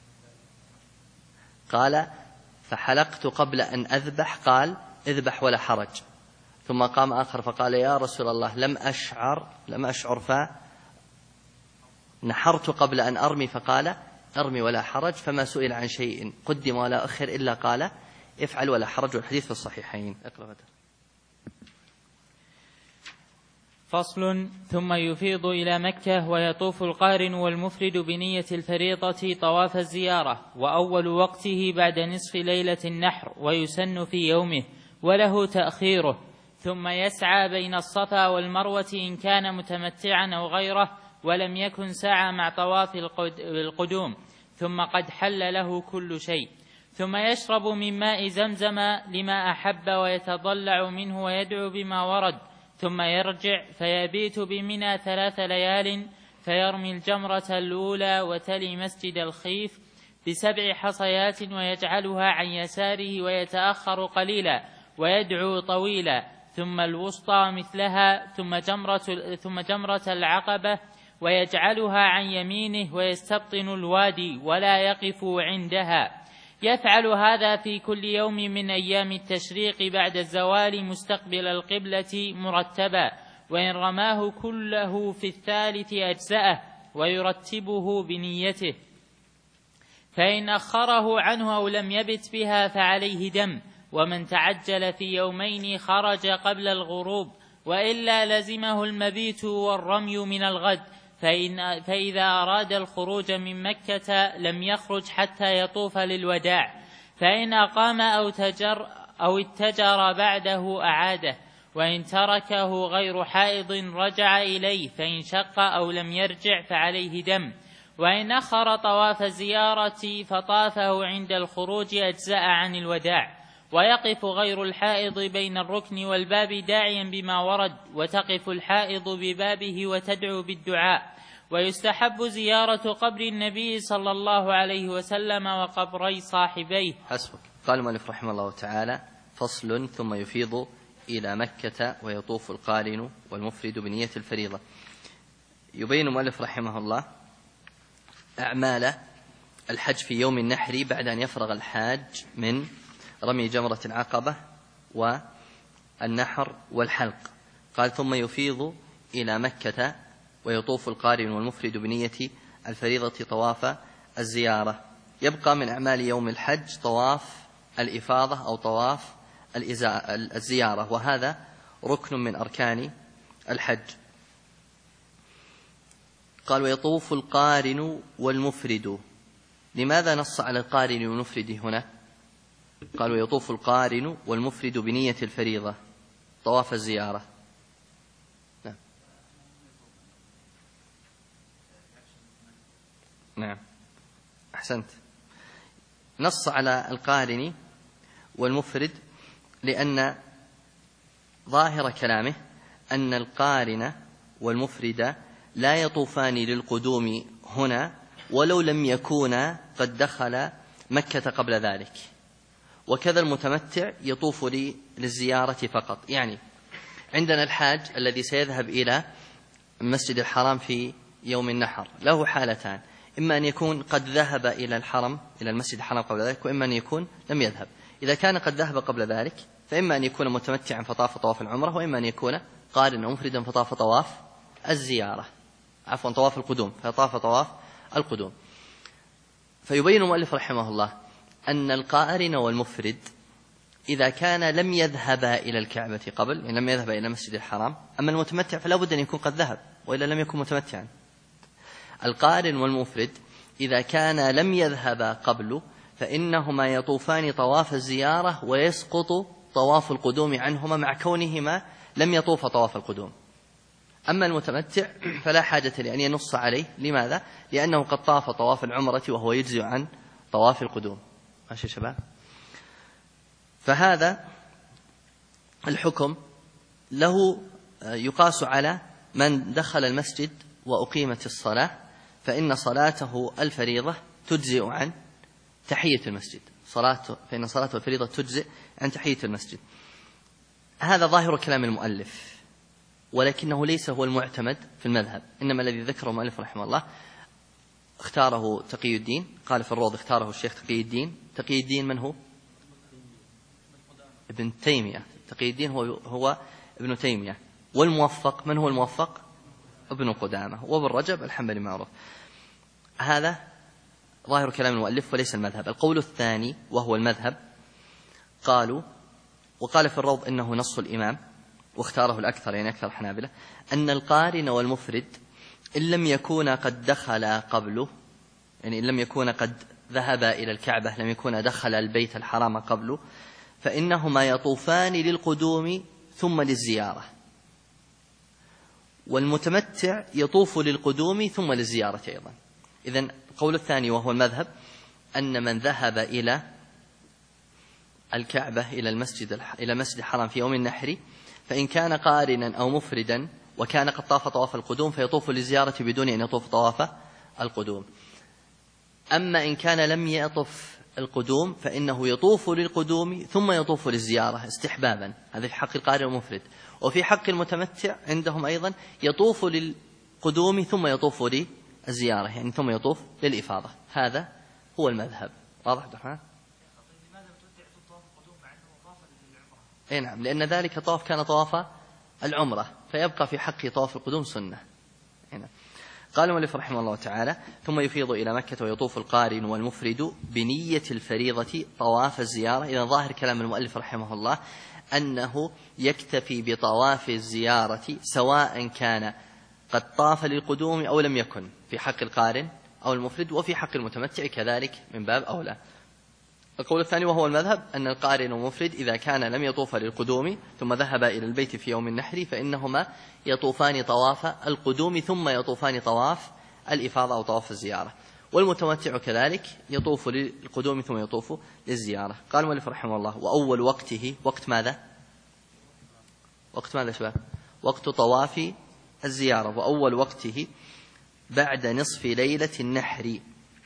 قال: فحلقت قبل أن أذبح. قال: اذبح ولا حرج. ثم قام آخر فقال: يا رسول الله لم أشعر فنحرت قبل أن أرمي. فقال: أرمي ولا حرج. فما سئل عن شيء قدم ولا أخر إلا قال: افعل ولا حرج. والحديث في الصحيحين. اقرأ. فصل. ثم يفيض إلى مكة ويطوف القارن والمفرد بنية الفريضة طواف الزيارة، وأول وقته بعد نصف ليلة النحر، ويسن في يومه وله تأخيره، ثم يسعى بين الصفا والمروة إن كان متمتعا أو غيره ولم يكن سعى مع طواف القدوم، ثم قد حل له كل شيء، ثم يشرب من ماء زمزم لما أحب ويتضلع منه ويدعو بما ورد، ثم يرجع فيبيت بمنى 3 ليال، فيرمي الجمرة الأولى وتلي مسجد الخيف ب7 حصيات ويجعلها عن يساره ويتأخر قليلا ويدعو طويلا، ثم الوسطى مثلها، ثم جمرة العقبة ويجعلها عن يمينه ويستبطن الوادي ولا يقف عندها. يفعل هذا في كل يوم من أيام التشريق بعد الزوال مستقبل القبلة مرتبا، وإن رماه كله في الثالث أجزأه ويرتبه بنيته، فإن أخره عنه أو لم يبت بها فعليه دم، ومن تعجل في يومين خرج قبل الغروب، وإلا لزمه المبيت والرمي من الغد، فإذا أراد الخروج من مكة لم يخرج حتى يطوف للوداع، فإن أقام أو اتجر بعده أعاده، وإن تركه غير حائض رجع إليه، فإن شق أو لم يرجع فعليه دم، وإن أخر طواف الزيارة فطافه عند الخروج أجزأ عن الوداع، ويقف غير الحائض بين الركن والباب داعيا بما ورد، وتقف الحائض ببابه وتدعو بالدعاء. ويستحب زيارة قبر النبي صلى الله عليه وسلم وقبري صاحبيه. حسبك. قال المؤلف رحمه الله تعالى: فصل. ثم يفيض إلى مكة ويطوف القارن والمفرد بنية الفريضة. يبين المؤلف رحمه الله أعمال الحج في يوم النحر بعد أن يفرغ الحاج من رمي جمرة العقبة والنحر والحلق. قال: ثم يفيض إلى مكة ويطوف القارن والمفرد بنية الفريضة طواف الزيارة. يبقى من أعمال يوم الحج طواف الإفاضة أو طواف الزيارة، وهذا ركن من أركان الحج. قال: ويطوف القارن والمفرد. لماذا نص على القارن والمفرد هنا؟ قال: ويطوف القارن والمفرد بنية الفريضة طواف الزيارة. نعم، أحسنت. نص على القارن والمفرد لأن ظاهر كلامه أن القارن والمفرد لا يطوفان للقدوم هنا ولو لم يكونا قد دخل مكة قبل ذلك، وكذا المتمتع يطوف للزيارة فقط. يعني عندنا الحاج الذي سيذهب إلى المسجد الحرام في يوم النحر له حالتان: إما أن يكون قد ذهب إلى الحرم إلى المسجد الحرام قبل ذلك، وإما أن يكون لم يذهب. إذا كان قد ذهب قبل ذلك فإما أن يكون متمتعا فطاف طواف العمرة، وإما أن يكون قارنا مفردا فطاف طواف الزيارة، عفوا طواف القدوم فطاف طواف القدوم. فيبين المؤلف رحمه الله أن القارن والمفرد إذا كان لم يذهبا إلى الكعبة قبل، يعني لم يذهب إلى المسجد الحرام، أما المتمتع فلا بد أن يكون قد ذهب وإلا لم يكن متمتعا. القارن والمفرد إذا كان لم يذهبا قبل فإنهما يطوفان طواف الزيارة ويسقط طواف القدوم عنهما مع كونهما لم يطوف طواف القدوم. أما المتمتع فلا حاجة لأن ينص عليه. لماذا؟ لأنه قد طاف طواف العمرة وهو يجزئ عن طواف القدوم. ماشي شباب؟ فهذا الحكم له يقاس على من دخل المسجد وأقيمت الصلاة، فإن صلاته الفريضة تجزئ عن تحية المسجد، فإن صلاته الفريضة تجزئ عن تحية المسجد. هذا ظاهر كلام المؤلف، ولكنه ليس هو المعتمد في المذهب، إنما الذي ذكره المؤلف رحمه الله اختاره تقي الدين. قال في الروض اختاره الشيخ تقي الدين. تقي الدين من هو؟ ابن تيمية. تقي الدين هو ابن تيمية. والموفق من هو الموفق؟ ابن قدامة. وابن رجب الحنبلي معروف. هذا ظاهر كلام المؤلف وليس المذهب. القول الثاني وهو المذهب قالوا، وقال في الروض إنه نص الإمام واختاره الأكثر يعني أكثر الحنابلة، أن القارن والمفرد إن لم يكونا قد دخلا قبله، يعني إن لم يكونا قد ذهبا إلى الكعبة، لم يكونا دخل البيت الحرام قبله، فإنهما يطوفان للقدوم ثم للزيارة، والمتمتع يطوف للقدوم ثم للزيارة أيضا. إذن القول الثاني وهو المذهب أن من ذهب إلى الكعبة إلى المسجد الحرام في يوم النحر، فإن كان قارنا أو مفردا وكان قد طاف طواف القدوم فيطوف للزيارة بدون أن يطوف طواف القدوم. أما إن كان لم يطف القدوم فإنه يطوف للقدوم ثم يطوف للزيارة استحبابا، هذا في حق القارن والمفرد. وفي حق المتمتع عندهم أيضا يطوف للقدوم ثم يطوف للزيارة، يعني ثم يطوف للإفاضة. هذا هو المذهب. واضح عبد الرحمن؟ أي نعم، لأن ذلك طواف كان طواف العمرة، فيبقى في حق طواف القدوم سنة. هنا قال المؤلف رحمه الله تعالى: ثم يفيض إلى مكة ويطوف القارن والمفرد بنية الفريضة طواف الزيارة. إذا ظاهر كلام المؤلف رحمه الله أنه يكتفي بطواف الزيارة سواء كان قد طاف للقدوم أو لم يكن، في حق القارن أو المفرد، وفي حق المتمتع كذلك من باب أولى. القول الثاني وهو المذهب أن القارن والمفرد إذا كان لم يطوف للقدوم ثم ذهب إلى البيت في يوم النحر فإنهما يطوفان طواف القدوم ثم يطوفان طواف الإفاضة أو طواف الزيارة، والمتمتع كذلك يطوف للقدوم ثم يطوف للزيارة. قال المؤلف رحمه الله: وأول وقته وقت ماذا؟ وقت ماذا شباب؟ وقت طواف الزيارة. وأول وقته بعد نصف ليلة النحر،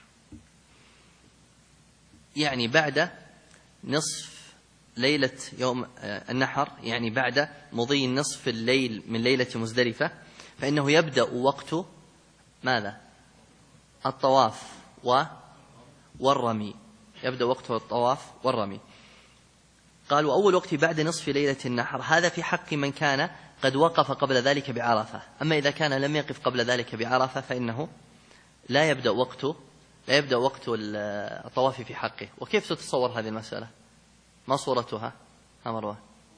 يعني بعد نصف ليلة يوم النحر، يعني بعد مضي نصف الليل من ليلة مزدلفة، فإنه يبدأ وقت ماذا؟ الطواف والرمي، يبدأ وقت الطواف والرمي. قال: وأول وقت بعد نصف ليلة النحر، هذا في حق من كان قد وقف قبل ذلك بعرفة. أما إذا كان لم يقف قبل ذلك بعرفة فإنه لا يبدأ وقت الطواف في حقه. وكيف تتصور هذه المسألة؟ ما صورتها؟ مروة؟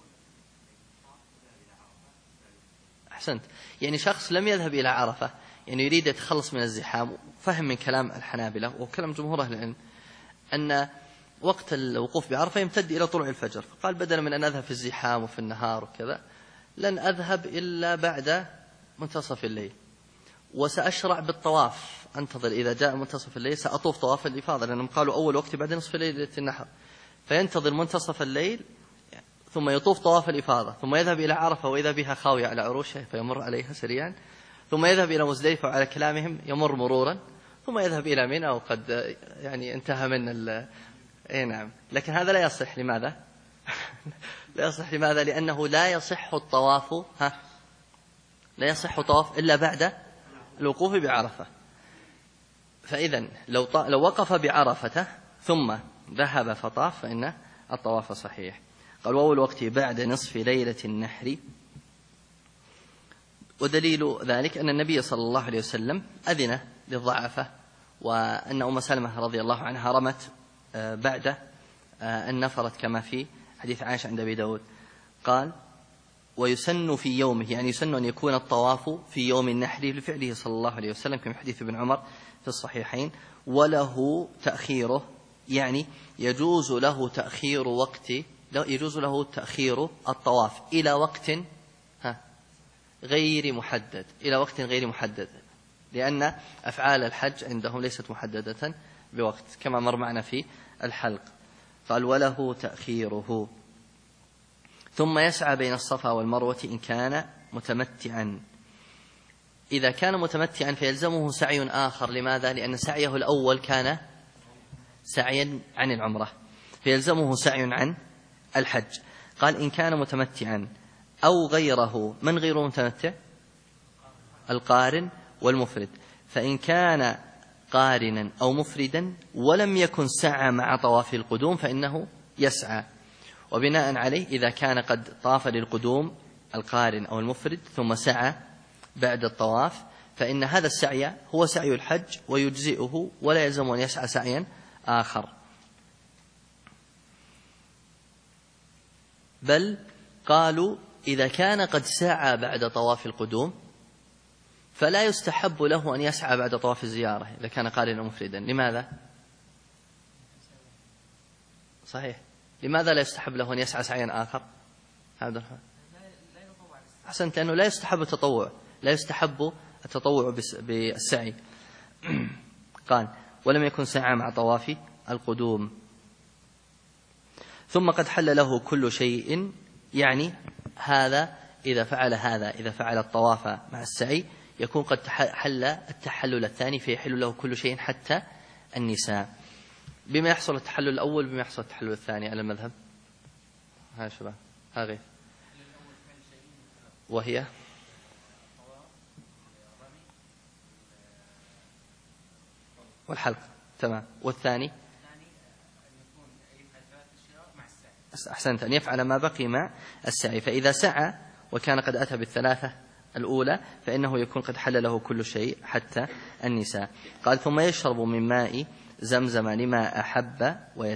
أحسنت. يعني شخص لم يذهب إلى عرفة، يعني يريد يتخلص من الزحام، فهم من كلام الحنابلة وكلام جمهور أهل العلم أن وقت الوقوف بعرفة يمتد إلى طلوع الفجر، فقال: بدلا من أن أذهب في الزحام وفي النهار وكذا، لن أذهب إلا بعد منتصف الليل، وسأشرع بالطواف، أنتظر إذا جاء منتصف الليل سأطوف طواف الإفاضة، لأنهم قالوا أول وقت بعد نصف ليلة النحر، فينتظر منتصف الليل ثم يطوف طواف الإفاضة، ثم يذهب إلى عرفة وإذا بها خاوية على عروشها فيمر عليها سريعا، ثم يذهب إلى مزدلفة وعلى كلامهم يمر مرورا، ثم يذهب إلى منى وقد يعني انتهى من أي نعم. لكن هذا لا يصح. لماذا؟ لا يصح. لماذا؟ لأنه لا يصح الطواف لا يصح الطواف إلا بعد الوقوف بعرفة. فإذا لو وقف بعرفة ثم ذهب فطاف فإن الطواف صحيح. قال: وأول وقت بعد نصف ليلة النحر. ودليل ذلك أن النبي صلى الله عليه وسلم أذن للضعفة، وأن أم سلمة رضي الله عنها رمت بعد أن نفرت كما في حديث عائشة عند أبي داود. قال: ويسن في يومه، يعني يسن أن يكون الطواف في يوم النحر لفعله صلى الله عليه وسلم كما في حديث ابن عمر في الصحيحين. وله تأخيره، يعني يجوز له تأخير الطواف إلى وقت غير محدد، إلى وقت غير محدد، لأن أفعال الحج عندهم ليست محددة بوقت كما مر معنا في الحلق. قال: وله تأخيره. ثم يسعى بين الصفا والمروة إن كان متمتعا. إذا كان متمتعا فيلزمه سعي آخر. لماذا؟ لأن سعيه الأول كان سعيا عن العمرة، فيلزمه سعي عن الحج. قال: إن كان متمتعا أو غيره. من غير متمتع؟ القارن والمفرد. فإن كان قارنا أو مفردا ولم يكن سعى مع طواف القدوم فإنه يسعى. وبناء عليه إذا كان قد طاف للقدوم القارن أو المفرد ثم سعى بعد الطواف فإن هذا السعي هو سعي الحج ويجزئه، ولا يلزم أن يسعى سعيا آخر. بل قالوا إذا كان قد سعى بعد طواف القدوم فلا يستحب له أن يسعى بعد طواف الزيارة إذا كان قارنا مفردا. لماذا؟ صحيح، لماذا لا يستحب له أن يسعى سعيا آخر؟ أحسنت، لأنه لا يستحب التطوع، لا يستحب التطوع بالسعي. قال ولم يكن سعى مع طواف القدوم. ثم قد حل له كل شيء، يعني هذا إذا فعل الطواف مع السعي يكون قد حل التحلل الثاني، فيحل له كل شيء حتى النساء. بما يحصل التحلل الأول بما يحصل التحلل الثاني على المذهب؟ ها شباب هاغي وهي والحلق، تمام. والثاني أحسنت، أن يفعل ما بقي مع السعي. فإذا سعى وكان قد أتى بالثلاثة الأولى فإنه يكون قد حل له كل شيء حتى النساء. قال ثم يشرب من ماء زمزم لما أحب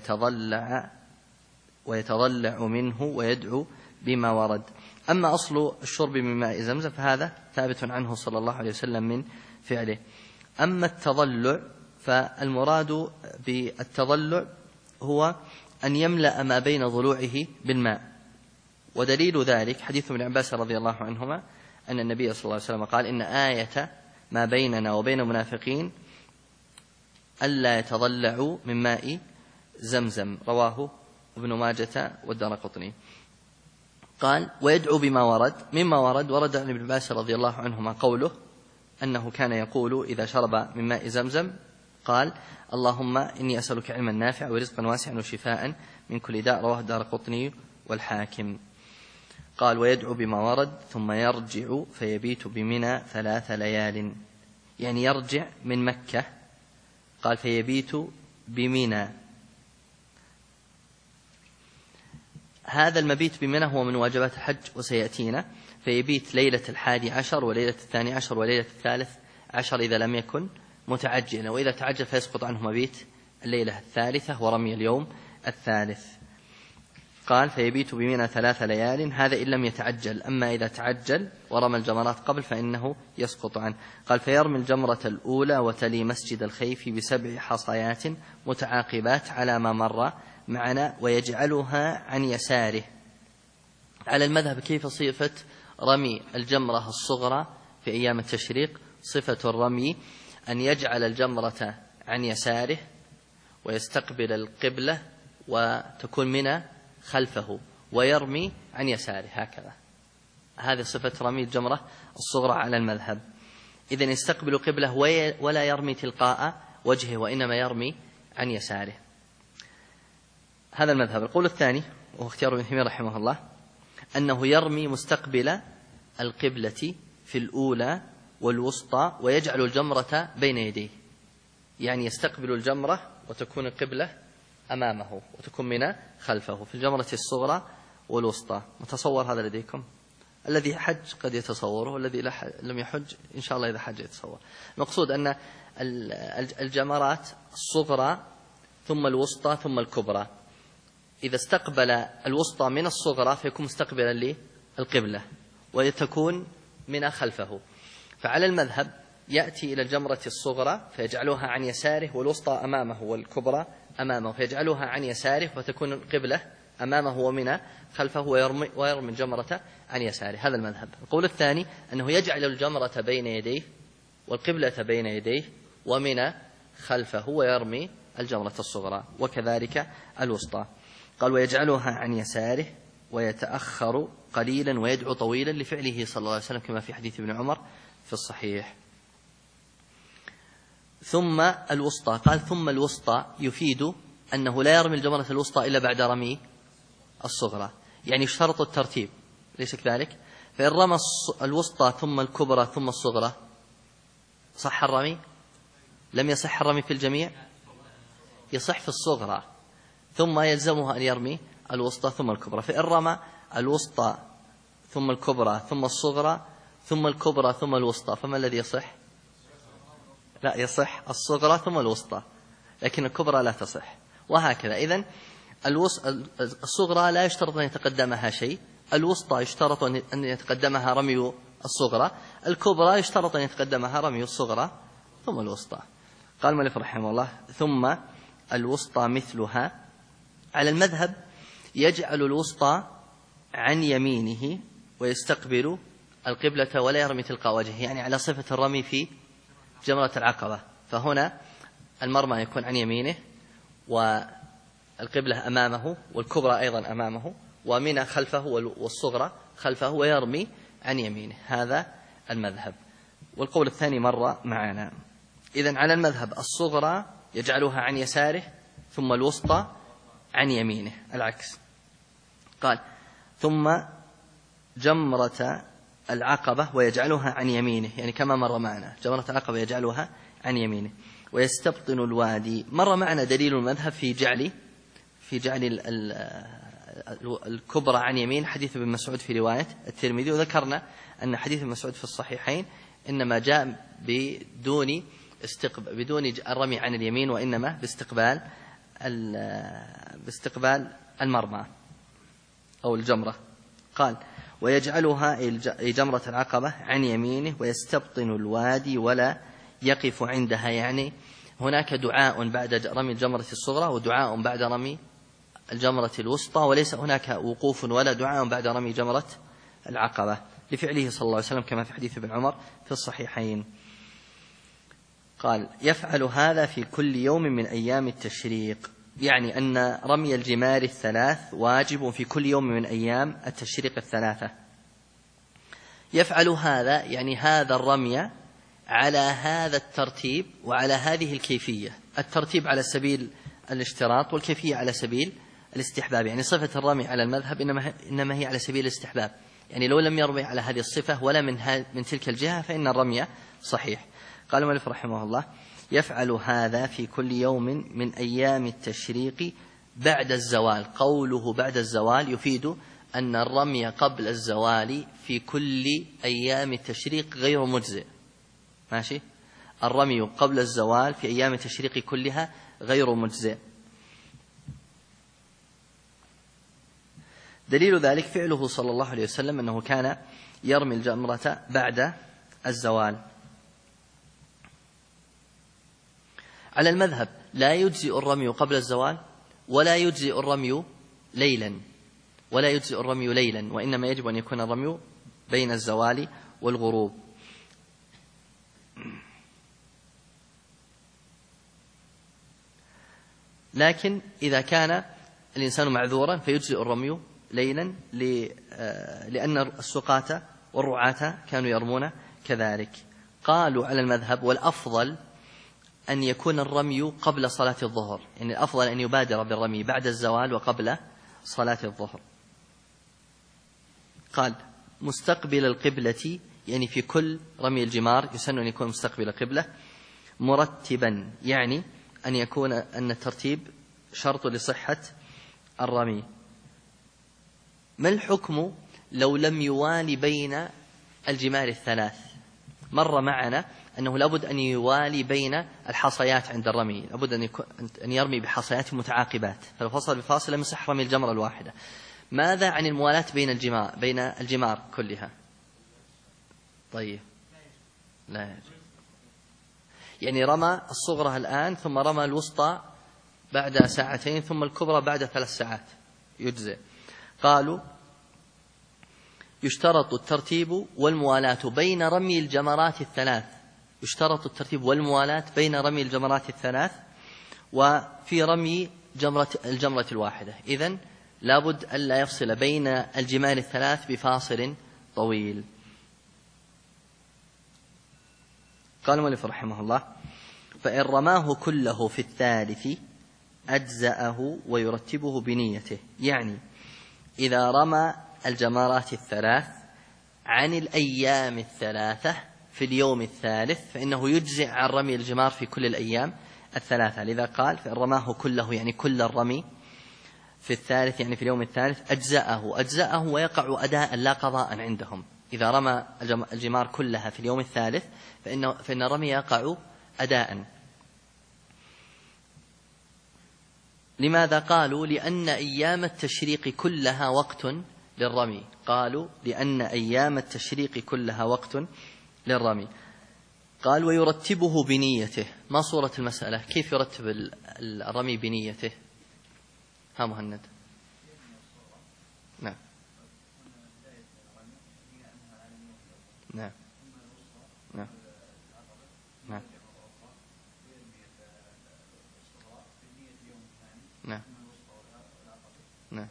ويتضلع منه ويدعو بما ورد. أما أصل الشرب من ماء زمزم فهذا ثابت عنه صلى الله عليه وسلم من فعله. أما التضلع فالمراد بالتضلع هو أن يملأ ما بين ضلوعه بالماء، ودليل ذلك حديث ابن عباس رضي الله عنهما أن النبي صلى الله عليه وسلم قال إن آية ما بيننا وبين المنافقين ألا يتضلعوا من ماء زمزم، رواه ابن ماجة والدارقطني. قال ويدعو بما ورد. مما ورد عن ابن عباس رضي الله عنهما قوله أنه كان يقول إذا شرب من ماء زمزم قال اللهم إني أسألك علما نافعا ورزقا واسعا وشفاء من كل داء، رواه الدارقطني والحاكم. قال ويدعو بما ورد ثم يرجع فيبيت بمنى 3 ليال، يعني يرجع من مكة. قال فيبيت بمنى. هذا المبيت بمنى هو من واجبات الحج وسيأتينا. فيبيت ليلة 11 وليلة 12 وليلة 13 إذا لم يكن متعجلا، وإذا تعجل فيسقط عنه مبيت الليلة 3 ورمي اليوم 3. قال فيبيت بمنى 3 ليال، هذا إن لم يتعجل. أما إذا تعجل ورمى الجمرات قبل فإنه يسقط عنه. قال فيرمي الجمرة الأولى وتلي مسجد الخيف ب7 حصيات متعاقبات على ما مر معنا ويجعلها عن يساره. على المذهب كيف صفة رمي الجمرة الصغرى في أيام التشريق؟ صفة الرمي أن يجعل الجمرة عن يساره ويستقبل القبلة وتكون منى خلفه ويرمي عن يساره هكذا. هذه صفة رمي الجمرة الصغرى على المذهب. إذن يستقبل قبله ولا يرمي تلقاء وجهه وإنما يرمي عن يساره. هذا المذهب. القول الثاني وهو اختيار ابن تيمية رحمه الله أنه يرمي مستقبل القبلة في الأولى والوسطى ويجعل الجمرة بين يديه، يعني يستقبل الجمرة وتكون القبلة أمامه وتكون منى خلفه في الجمرة الصغرى والوسطى. متصور هذا لديكم؟ الذي حج قد يتصوره، والذي لم يحج إن شاء الله إذا حج يتصور. المقصود أن الجمرات الصغرى ثم الوسطى ثم الكبرى، إذا استقبل الوسطى من الصغرى فيكون مستقبلا للقبلة وتكون منى خلفه. فعلى المذهب يأتي إلى الجمرة الصغرى فيجعلها عن يساره والوسطى أمامه والكبرى أمامه، فيجعلها عن يساره وتكون القبلة أمامه ومنى خلفه ويرمي الجمرة عن يساره. هذا المذهب. القول الثاني أنه يجعل الجمرة بين يديه والقبلة بين يديه ومنى خلفه ويرمي الجمرة الصغرى وكذلك الوسطى. قال ويجعلها عن يساره ويتأخر قليلا ويدعو طويلا لفعله صلى الله عليه وسلم كما في حديث ابن عمر في الصحيح. ثم الوسطى. قال ثم الوسطى يفيد أنه لا يرمي الجمرة الوسطى إلا بعد رمي الصغرى، يعني شرط الترتيب ليس كذلك. فإن رمى الوسطى ثم الكبرى ثم الصغرى صح الرمي؟ لم يصح الرمي في الجميع؟ يصح في الصغرى ثم يلزمها أن يرمي الوسطى ثم الكبرى. فإن رمى الوسطى ثم الكبرى ثم الصغرى ثم الكبرى ثم الوسطى فما الذي يصح؟ لا، يصح الصغرى ثم الوسطى، لكن الكبرى لا تصح، وهكذا. إذن الصغرى لا يشترط أن يتقدمها شيء الوسطى يشترط أن يتقدمها رمي الصغرى، الكبرى يشترط أن يتقدمها رمي الصغرى ثم الوسطى. قال المؤلف رحمه الله: ثم الوسطى مثلها. على المذهب يجعل الوسطى عن يمينه ويستقبل القبلة ولا يرمي تلقاء وجهه، يعني على صفة الرمي في جمرة العقبة. فهنا المرمى يكون عن يمينه والقبلة أمامه والكبرى أيضا أمامه ومنى خلفه والصغرى خلفه ويرمي عن يمينه. هذا المذهب. والقول الثاني مر معنا. إذن على المذهب الصغرى يجعلها عن يساره ثم الوسطى عن يمينه، العكس. قال: ثم جمرة العقبة ويجعلها عن يمينه، يعني كما مر معنا جمرة العقبة يجعلها عن يمينه ويستبطن الوادي. مر معنا دليل المذهب في جعل الكبرى عن يمين، حديث ابن مسعود في رواية الترمذي. وذكرنا أن حديث ابن مسعود في الصحيحين إنما جاء بدون الرمي عن اليمين، وإنما باستقبال المرمى أو الجمرة. قال: ويجعلها جمرة العقبة عن يمينه ويستبطن الوادي ولا يقف عندها، يعني هناك دعاء بعد رمي الجمرة الصغرى ودعاء بعد رمي الجمرة الوسطى، وليس هناك وقوف ولا دعاء بعد رمي جمرة العقبة، لفعله صلى الله عليه وسلم كما في حديث ابن عمر في الصحيحين. قال: يفعل هذا في كل يوم من أيام التشريق، يعني أن رمي الجمار الثلاث واجب في كل يوم من أيام التشريق الثلاثة. يفعل هذا يعني هذا الرمي على هذا الترتيب وعلى هذه الكيفية، الترتيب على سبيل الاشتراط والكيفية على سبيل الاستحباب. يعني صفة الرمي على المذهب إنما هي على سبيل الاستحباب، يعني لو لم يرمي على هذه الصفة ولا من تلك الجهة فإن الرمي صحيح. قال المؤلف رحمه الله: يفعل هذا في كل يوم من أيام التشريق بعد الزوال. قوله بعد الزوال يفيد أن الرمي قبل الزوال في كل أيام التشريق غير مجزئ. ماشي؟ الرمي قبل الزوال في أيام التشريق كلها غير مجزئ. دليل ذلك فعله صلى الله عليه وسلم أنه كان يرمي الجمرة بعد الزوال. على المذهب لا يجزئ الرمي قبل الزوال ولا يجزئ الرمي ليلا، وإنما يجب أن يكون الرمي بين الزوال والغروب. لكن إذا كان الإنسان معذورا فيجزئ الرمي ليلا، لأن السقاة والرعاة كانوا يرمون كذلك. قالوا على المذهب والأفضل أن يكون الرمي قبل صلاة الظهر، يعني الأفضل أن يبادر بالرمي بعد الزوال وقبل صلاة الظهر. قال: مستقبل القبلة، يعني في كل رمي الجمار يسن أن يكون مستقبل القبلة. مرتبا، يعني أن الترتيب شرط لصحة الرمي. ما الحكم لو لم يوالي بين الجمار الثلاث؟ مر معنا أنه لابد أن يوالي بين الحصيات عند الرمي، لابد أن يرمي بحصيات متعاقبات، فلو فصل بفاصل لم يصح رمي الجمرة الواحدة. ماذا عن الموالاة بين الجمار كلها؟ طيب، لا يجب. يعني رمى الصغرى الآن ثم رمى الوسطى بعد ساعتين ثم الكبرى بعد 3 ساعات، يجزئ. قالوا: يشترط الترتيب والموالاة بين رمي الجمرات الثلاث، يشترط الترتيب والموالاة بين رمي الجمرات الثلاث وفي رمي الجمرة الواحدة. إذن لابد ألا يفصل بين الجمار الثلاث بفاصل طويل. قال المؤلف رحمه الله: فإن رماه كله في الثالث أجزأه ويرتبه بنيته، يعني إذا رمى الجمرات الثلاث عن الأيام الثلاثة في اليوم الثالث فإنه يجزئ عن رمي الجمار في كل الأيام الثلاثة. لذا قال: فإن رماه كله، يعني كل الرمي في الثالث، يعني في اليوم الثالث، أجزأه ويقع أداء لا قضاء عندهم. إذا رمى الجمار كلها في اليوم الثالث فإن الرمي يقع أداء. لماذا؟ قالوا: لأن أيام التشريق كلها وقت للرمي؟ قالوا لأن أيام التشريق كلها وقت للرمي. قال ويرتبه بنيته. ما صورة المسألة؟ كيف يرتب الرمي بنيته؟ ها مهند. نعم نعم نعم نعم نعم نعم.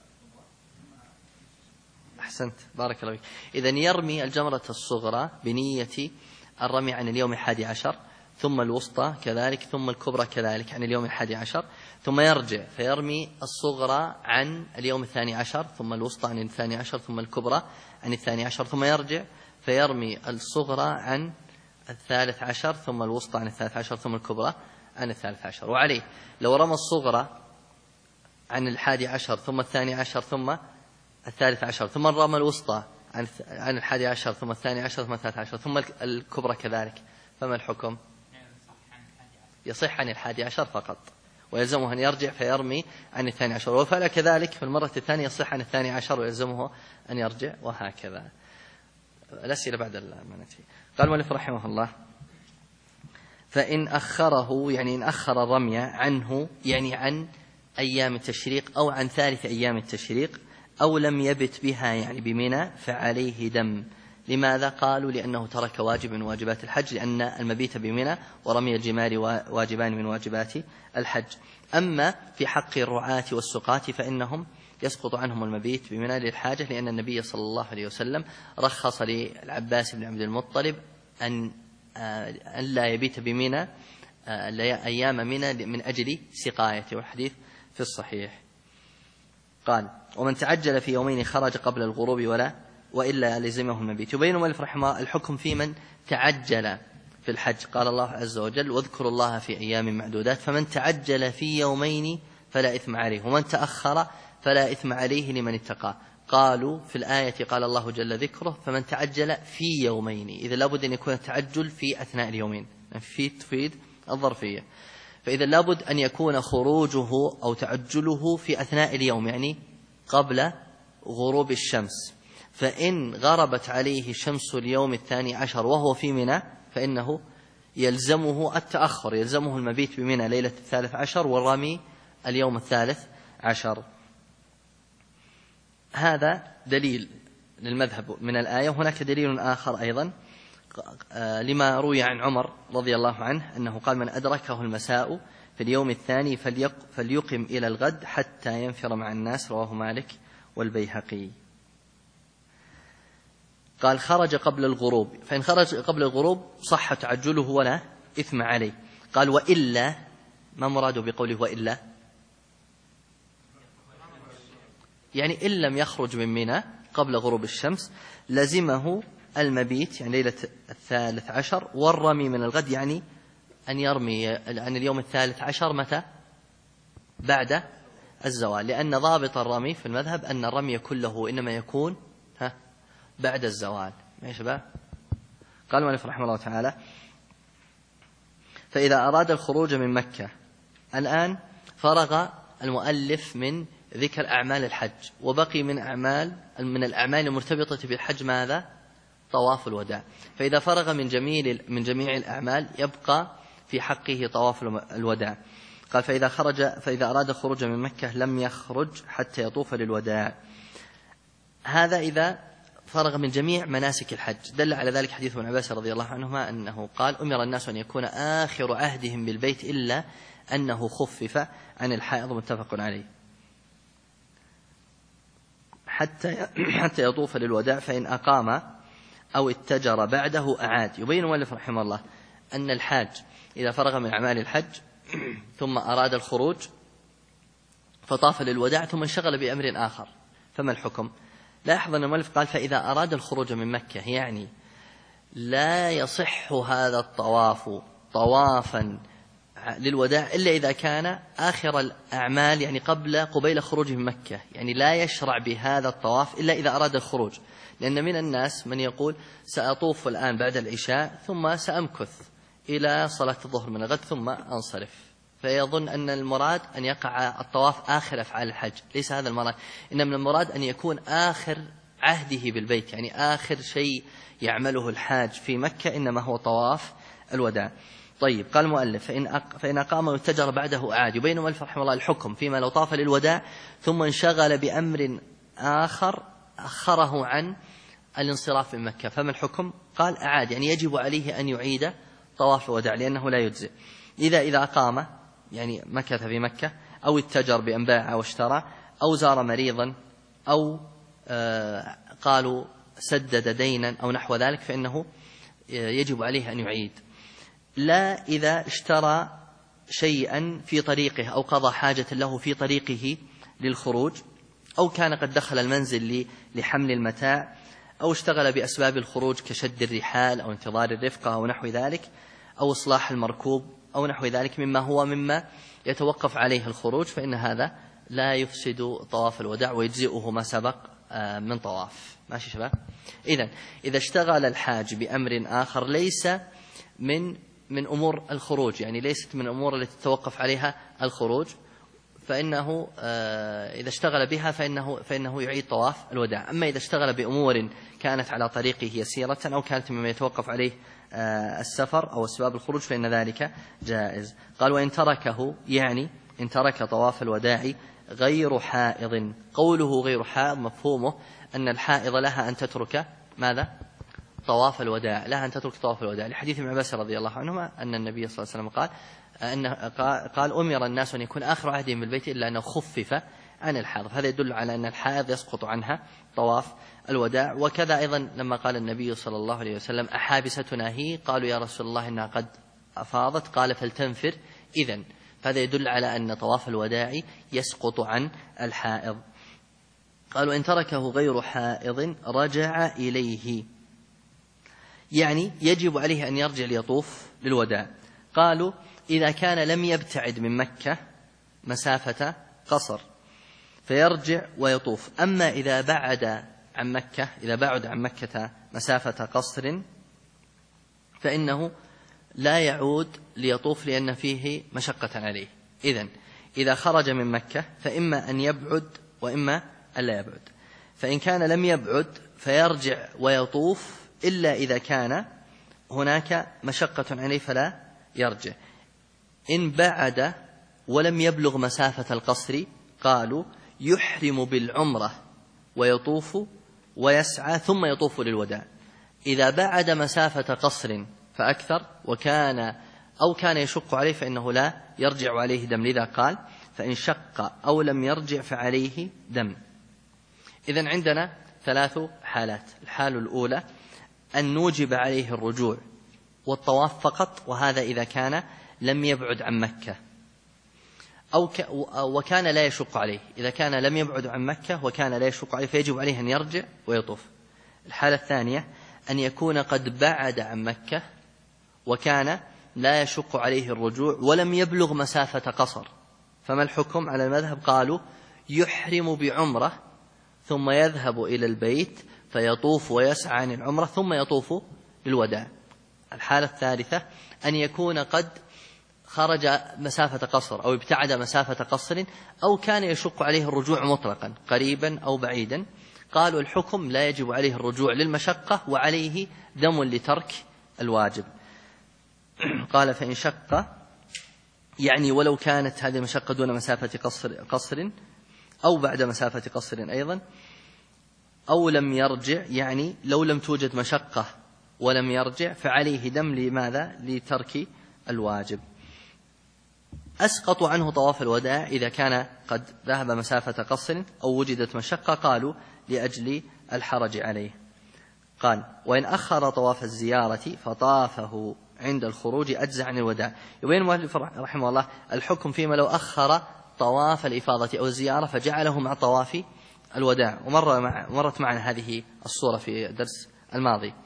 أحسنت بارك الله فيك. إذن يرمي الجمرة الصغرى بنية الرمي عن اليوم 11، ثم الوسطى كذلك، ثم الكبرى كذلك عن اليوم 11، ثم يرجع فيرمي الصغرى عن اليوم 12، ثم الوسطى عن 12، ثم الكبرى عن 12، ثم يرجع فيرمي الصغرى عن 13، ثم الوسطى عن 13، ثم الكبرى عن 13. وعليه لو رمى الصغرى عن 11 ثم 12 ثم 13، ثم رمى الوسطى عن 11 ثم 12 ثم 13 ثم الكبرى كذلك، فما الحكم؟ يصح عن 11 فقط، ويلزمه أن يرجع فيرمي عن 12، وفعل كذلك في المرة الثانية يصح عن 12 ويلزمه أن يرجع، وهكذا. الأسئلة بعد المنتهي. قال المؤلف رحمه الله: فإن أخره، يعني إن أخر الرمي عنه، يعني عن أيام التشريق أو عن ثالث أيام التشريق، أو لم يبت بها يعني بمنى، فعليه دم. لماذا؟ قالوا لأنه ترك واجب من واجبات الحج، لأن المبيت بمنى ورمي الجمار واجبان من واجبات الحج. أما في حق الرعاة والسقاة فإنهم يسقط عنهم المبيت بمنى للحاجة، لأن النبي صلى الله عليه وسلم رخص للعباس بن عبد المطلب أن لا يبيت بمنى أيام منى من أجل سقايته، والحديث في الصحيح. قال: ومن تعجل في يومين خرج قبل الغروب وإلا لزمه المبيت. يبين المؤلف رحمه الحكم في من تعجل في الحج. قال الله عز وجل: واذكروا الله في أيام معدودات، فمن تعجل في يومين فلا إثم عليه، ومن تأخر فلا إثم عليه لمن اتقى. قالوا في الآية قال الله جل ذكره: فمن تعجل في يومين، إذا لابد أن يكون التعجل في أثناء اليومين، في تفيد الظرفية، فإذا لابد أن يكون خروجه أو تعجله في أثناء اليوم، يعني قبل غروب الشمس. فإن غربت عليه شمس اليوم 12 وهو في منى فإنه يلزمه التأخر، يلزمه المبيت بمنى ليلة 13 والرمي اليوم 13. هذا دليل للمذهب من الآية. هناك دليل آخر أيضا لما روي عن عمر رضي الله عنه أنه قال: من أدركه المساء في اليوم الثاني فليقم إلى الغد حتى ينفر مع الناس. رواه مالك والبيهقي. قال: خرج قبل الغروب، فإن خرج قبل الغروب صح تعجله ولا إثم عليه. قال: وإلا، ما مراده بقوله وإلا؟ يعني إن لم يخرج من منى قبل غروب الشمس لزمه المبيت يعني ليلة 13 والرمي من الغد، يعني أن يرمي عن اليوم 13 متى؟ بعد الزوال، لأن ضابط الرمي في المذهب أن الرمي كله إنما يكون بعد الزوال. يا شباب، قال المؤلف رحمه الله تعالى: فإذا أراد الخروج من مكة. الآن فرغ المؤلف من ذكر أعمال الحج، وبقي من الأعمال المرتبطة بالحج ماذا؟ طواف الوداع. فإذا فرغ من جميع الأعمال يبقى في حقه طواف الوداع. قال: فإذا أراد الخروج من مكة لم يخرج حتى يطوف للوداع. هذا إذا فرغ من جميع مناسك الحج. دل على ذلك حديث ابن عباس رضي الله عنهما أنه قال: أمر الناس أن يكون آخر عهدهم بالبيت إلا أنه خفف عن الحائض. متفق عليه. حتى يطوف للوداع، فإن أقام أو اتجر بعده أعاد. يبين المؤلف رحمه الله أن الحاج إذا فرغ من أعمال الحج ثم أراد الخروج فطاف للوداع ثم انشغل بأمر آخر، فما الحكم؟ لاحظ أن المؤلف قال: فإذا أراد الخروج من مكة، يعني لا يصح هذا الطواف طوافا للوداع إلا إذا كان آخر الأعمال، يعني قبيل خروجه من مكة، يعني لا يشرع بهذا الطواف إلا إذا أراد الخروج. لأن من الناس من يقول: سأطوف الآن بعد العشاء ثم سأمكث إلى صلاة الظهر من الغد ثم أنصرف، فيظن أن المراد أن يقع الطواف آخر أفعال الحج. ليس هذا المراد، إنما المراد أن يكون آخر عهده بالبيت، يعني آخر شيء يعمله الحاج في مكة إنما هو طواف الوداع. طيب، قال المؤلف: فإن أقام واتجر بعده أعاد. يبين المؤلف رحمه الله الحكم فيما لو طاف للوداع ثم انشغل بأمر آخر أخره عن الانصراف من مكة، فما الحكم؟ قال: أعاد، يعني يجب عليه أن يعيد طواف الوداع لأنه لا يجزئ. إذا أقام يعني مكث في مكة، أو اتجر بأن باع واشترى، أو زار مريضا، أو قالوا سدد دينا أو نحو ذلك، فإنه يجب عليه أن يعيد. لا إذا اشترى شيئا في طريقه أو قضى حاجة له في طريقه للخروج، أو كان قد دخل المنزل لحمل المتاع، أو اشتغل بأسباب الخروج كشد الرحال أو انتظار الرفقة أو نحو ذلك، أو إصلاح المركوب أو نحو ذلك مما يتوقف عليه الخروج، فإن هذا لا يفسد طواف الوداع ويجزئه ما سبق من طواف. ماشي شباب؟ إذا اشتغل الحاج بأمر آخر ليس من أمور الخروج، يعني ليست من الأمور التي تتوقف عليها الخروج، فإنه إذا اشتغل بها فإنه يعيد طواف الوداع. أما إذا اشتغل بأمور كانت على طريقه يسيرة أو كانت مما يتوقف عليه السفر أو أسباب الخروج فإن ذلك جائز. قال: وإن تركه، يعني إن ترك طواف الوداع غير حائض. قوله غير حائض مفهومه أن الحائض لها أن تترك ماذا؟ طواف الوداع، لها أن تترك طواف الوداع، لحديث ابن عباس رضي الله عنهما أن النبي صلى الله عليه وسلم قال: أمر الناس أن يكون آخر عهدهم بالبيت إلا أنه خفف عن الحائض. هذا يدل على أن الحائض يسقط عنها طواف الوداع. وكذا أيضا لما قال النبي صلى الله عليه وسلم: أحابستنا هي؟ قالوا: يا رسول الله إنها قد أفاضت. قال: فلتنفر إذن. فهذا يدل على أن طواف الوداع يسقط عن الحائض. قالوا: إن تركه غير حائض رجع إليه، يعني يجب عليه أن يرجع ليطوف للوداع. قالوا: إذا كان لم يبتعد من مكة مسافة قصر فيرجع ويطوف. أما إذا بعد عن مكة مسافة قصر فإنه لا يعود ليطوف لأن فيه مشقة عليه. إذا خرج من مكة فإما أن يبعد وإما أن لا يبعد. فإن كان لم يبعد فيرجع ويطوف، إلا إذا كان هناك مشقة عليه فلا يرجع. إن بعد ولم يبلغ مسافة القصر قالوا: يحرم بالعمرة ويطوف ويسعى ثم يطوف للوداع. إذا بعد مسافة قصر فأكثر كان يشق عليه فإنه لا يرجع عليه دم، لذا قال: فإن شق أو لم يرجع فعليه دم. إذن عندنا 3 حالات. الحالة الأولى أن نوجب عليه الرجوع والطواف فقط، وهذا إذا كان لم يبعد عن مكة وكان لا يشق عليه. إذا كان لم يبعد عن مكة وكان لا يشق عليه فيجب عليه أن يرجع ويطوف. الحالة الثانية أن يكون قد بعد عن مكة وكان لا يشق عليه الرجوع ولم يبلغ مسافة قصر، فما الحكم على المذهب؟ قالوا: يحرم بعمرة ثم يذهب إلى البيت فيطوف ويسعى عن العمرة ثم يطوف للوداع. الحالة الثالثة أن يكون قد خرج مسافة قصر أو ابتعد مسافة قصر أو كان يشق عليه الرجوع مطلقا قريبا أو بعيدا. قالوا: الحكم لا يجب عليه الرجوع للمشقة وعليه دم لترك الواجب. قال: فإن شق، يعني ولو كانت هذه المشقة دون مسافة قصر أو بعد مسافة قصر أيضا، أو لم يرجع، يعني لو لم توجد مشقة ولم يرجع فعليه دم لماذا؟ لترك الواجب. أسقط عنه طواف الوداع إذا كان قد ذهب مسافة قصر أو وجدت مشقة، قالوا: لأجل الحرج عليه. قال: وإن أخر طواف الزيارة فطافه عند الخروج أجزع عن الوداع. يبين المؤلف رحمه الله الحكم فيما لو أخر طواف الإفاضة أو الزيارة فجعله مع طواف الوداع. ومرت معنا هذه الصورة في الدرس الماضي.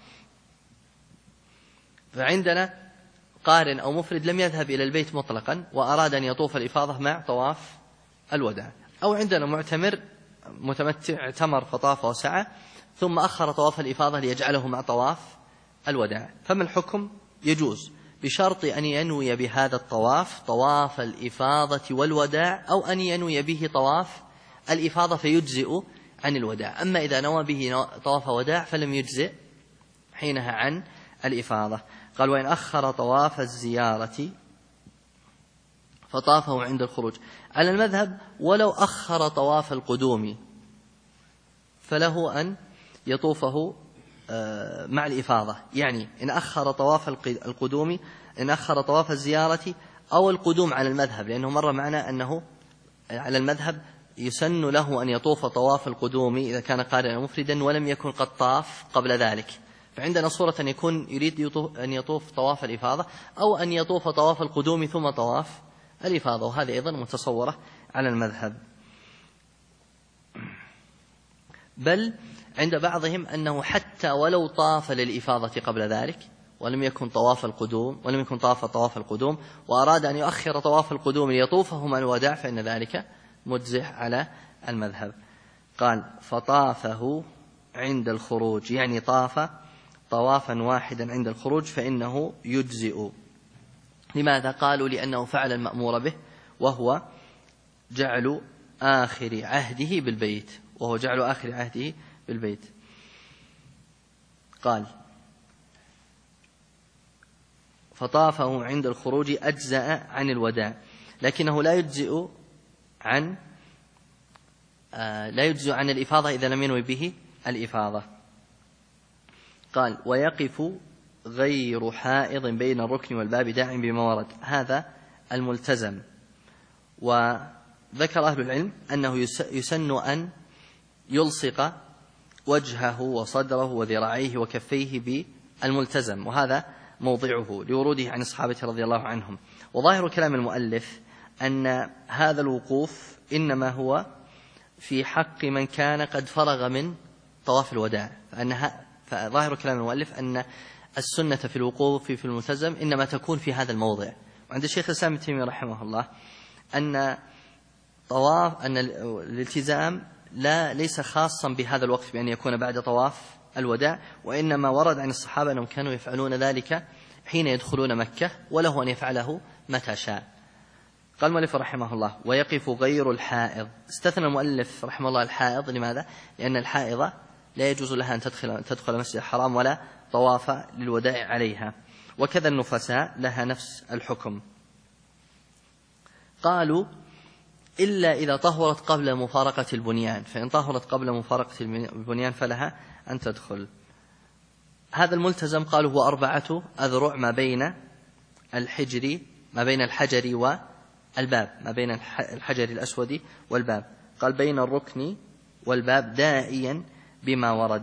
فعندنا قارن أو مفرد لم يذهب إلى البيت مطلقا وأراد أن يطوف الإفاضة مع طواف الوداع، أو عندنا معتمر متمتع اعتمر فطاف وسعى ثم أخر طواف الإفاضة ليجعله مع طواف الوداع. فما الحكم؟ يجوز بشرط أن ينوي بهذا الطواف طواف الإفاضة والوداع، أو أن ينوي به طواف الإفاضة فيجزئ عن الوداع. أما إذا نوى به طواف وداع فلم يجزئ حينها عن الإفاضة. قال: وإن أخر طواف الزيارة فطافه عند الخروج. على المذهب ولو أخر طواف القدوم فله أن يطوفه مع الإفاضة، يعني إن أخر طواف القدوم، إن أخر طواف الزيارة أو القدوم على المذهب، لأنه مر معنا أنه على المذهب يسن له أن يطوف طواف القدوم إذا كان قارئا مفردا ولم يكن قد طاف قبل ذلك. فعندنا صورة أن يكون يريد أن يطوف طواف الإفاضة، أو أن يطوف طواف القدوم ثم طواف الإفاضة، وهذه أيضا متصورة على المذهب. بل عند بعضهم أنه حتى ولو طاف للإفاضة قبل ذلك ولم يكن طواف القدوم وأراد أن يؤخر طواف القدوم ليطوفه مع الوداع فإن ذلك مجزئ على المذهب. قال: فطافه عند الخروج، يعني طاف طوافا واحدا عند الخروج فإنه يجزئ. لماذا؟ قالوا: لأنه فعل المأمور به، وهو جعل آخر عهده بالبيت، قال: فطافه عند الخروج أجزأ عن الوداع، لكنه لا يجزئ عن الإفاضة إذا لم ينوي به الإفاضة. قال: ويقف غير حائض بين الركن والباب داع بما ورد. هذا الملتزم. وذكر أهل العلم أنه يسن أن يلصق وجهه وصدره وذراعيه وكفيه بالملتزم، وهذا موضعه لوروده عن الصحابة رضي الله عنهم. وظاهر كلام المؤلف أن هذا الوقوف إنما هو في حق من كان قد فرغ من طواف الوداع، فظاهر كلام المؤلف أن السنة في الوقوف في الملتزم إنما تكون في هذا الموضع. وعند الشيخ الإسلام ابن تيمية رحمه الله أن الالتزام ليس خاصا بهذا الوقت بأن يكون بعد طواف الوداع، وإنما ورد عن الصحابة أنهم كانوا يفعلون ذلك حين يدخلون مكة، وله أن يفعله متى شاء. قال المؤلف رحمه الله: ويقف غير الحائض. استثنى المؤلف رحمه الله الحائض. لماذا؟ لأن الحائضة لا يجوز لها أن تدخل المسجد الحرام ولا طواف للوداع عليها، وكذا النفساء لها نفس الحكم. قالوا: إلا إذا طهرت قبل مفارقة البنيان، فإن طهرت قبل مفارقة البنيان فلها أن تدخل. هذا الملتزم قالوا هو 4 أذرع ما بين الحجر والباب، ما بين الحجر الأسود والباب. قال: بين الركن والباب داعيا بما ورد.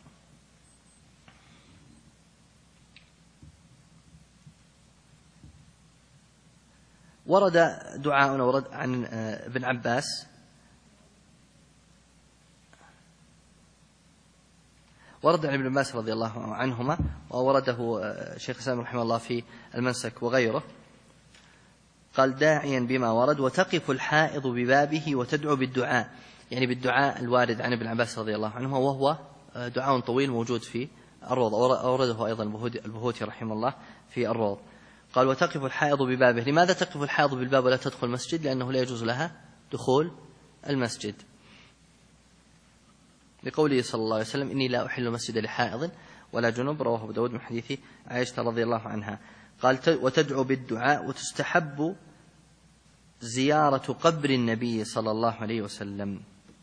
ورد دعاء ورد عن ابن عباس، ورد عن ابن عباس رضي الله عنهما، وورده شيخ الإسلام رحمه الله في المنسك وغيره. قال: داعيا بما ورد. وتقف الحائض ببابه وتدعو بالدعاء، يعني بالدعاء الوارد عن ابن عباس رضي الله عنهما، وهو دعاء طويل موجود في الروض، أورده أيضا البهوتي رحمه الله في الروض. قال: وتقف الحائض ببابه. لماذا تقف الحائض بالباب ولا تدخل المسجد؟ لأنه لا يجوز لها دخول المسجد، لقوله صلى الله عليه وسلم: إني لا أحل المسجد لحائض ولا جنب، رواه أبو داود من حديث عائشة رضي الله عنها. قال: وتدعو بالدعاء. وتستحب زيارة قبر النبي صلى الله عليه وسلم.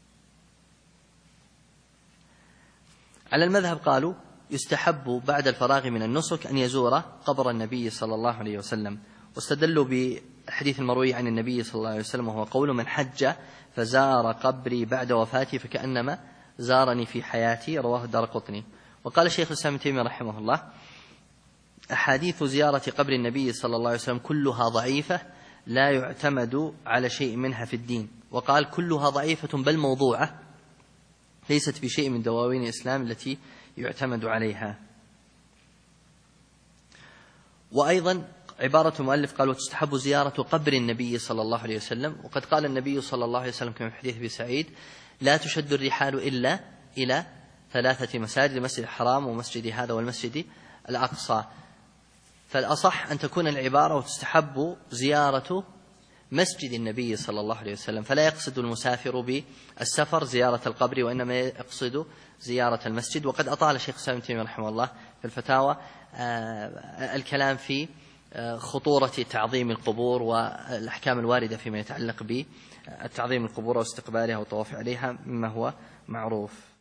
على المذهب قالوا يستحب بعد الفراغ من النسك أن يزور قبر النبي صلى الله عليه وسلم، واستدلوا بحديث المروي عن النبي صلى الله عليه وسلم، وهو قول: من حج فزار قبري بعد وفاتي فكأنما زارني في حياتي، رواه الدارقطني. وقال شيخ الإسلام ابن تيمية رحمه الله: أحاديث زيارة قبر النبي صلى الله عليه وسلم كلها ضعيفة لا يعتمد على شيء منها في الدين. وقال: كلها ضعيفة بل موضوعة، ليست بشيء من دواوين الإسلام التي يعتمد عليها. وأيضا عبارة المؤلف قال: وتستحب زيارة قبر النبي صلى الله عليه وسلم. وقد قال النبي صلى الله عليه وسلم كما في حديث أبي سعيد: لا تشد الرحال إلا إلى 3 مساجد: المسجد الحرام ومسجد هذا والمسجد الأقصى. فالأصح أن تكون العبارة وتستحب زيارة مسجد النبي صلى الله عليه وسلم، فلا يقصد المسافر بالسفر زيارة القبر وإنما يقصد زيارة المسجد. وقد أطال شيخ الإسلام ابن تيمية رحمه الله في الفتاوى الكلام في خطورة تعظيم القبور والأحكام الواردة فيما يتعلق بالتعظيم القبور واستقبالها والطواف عليها مما هو معروف.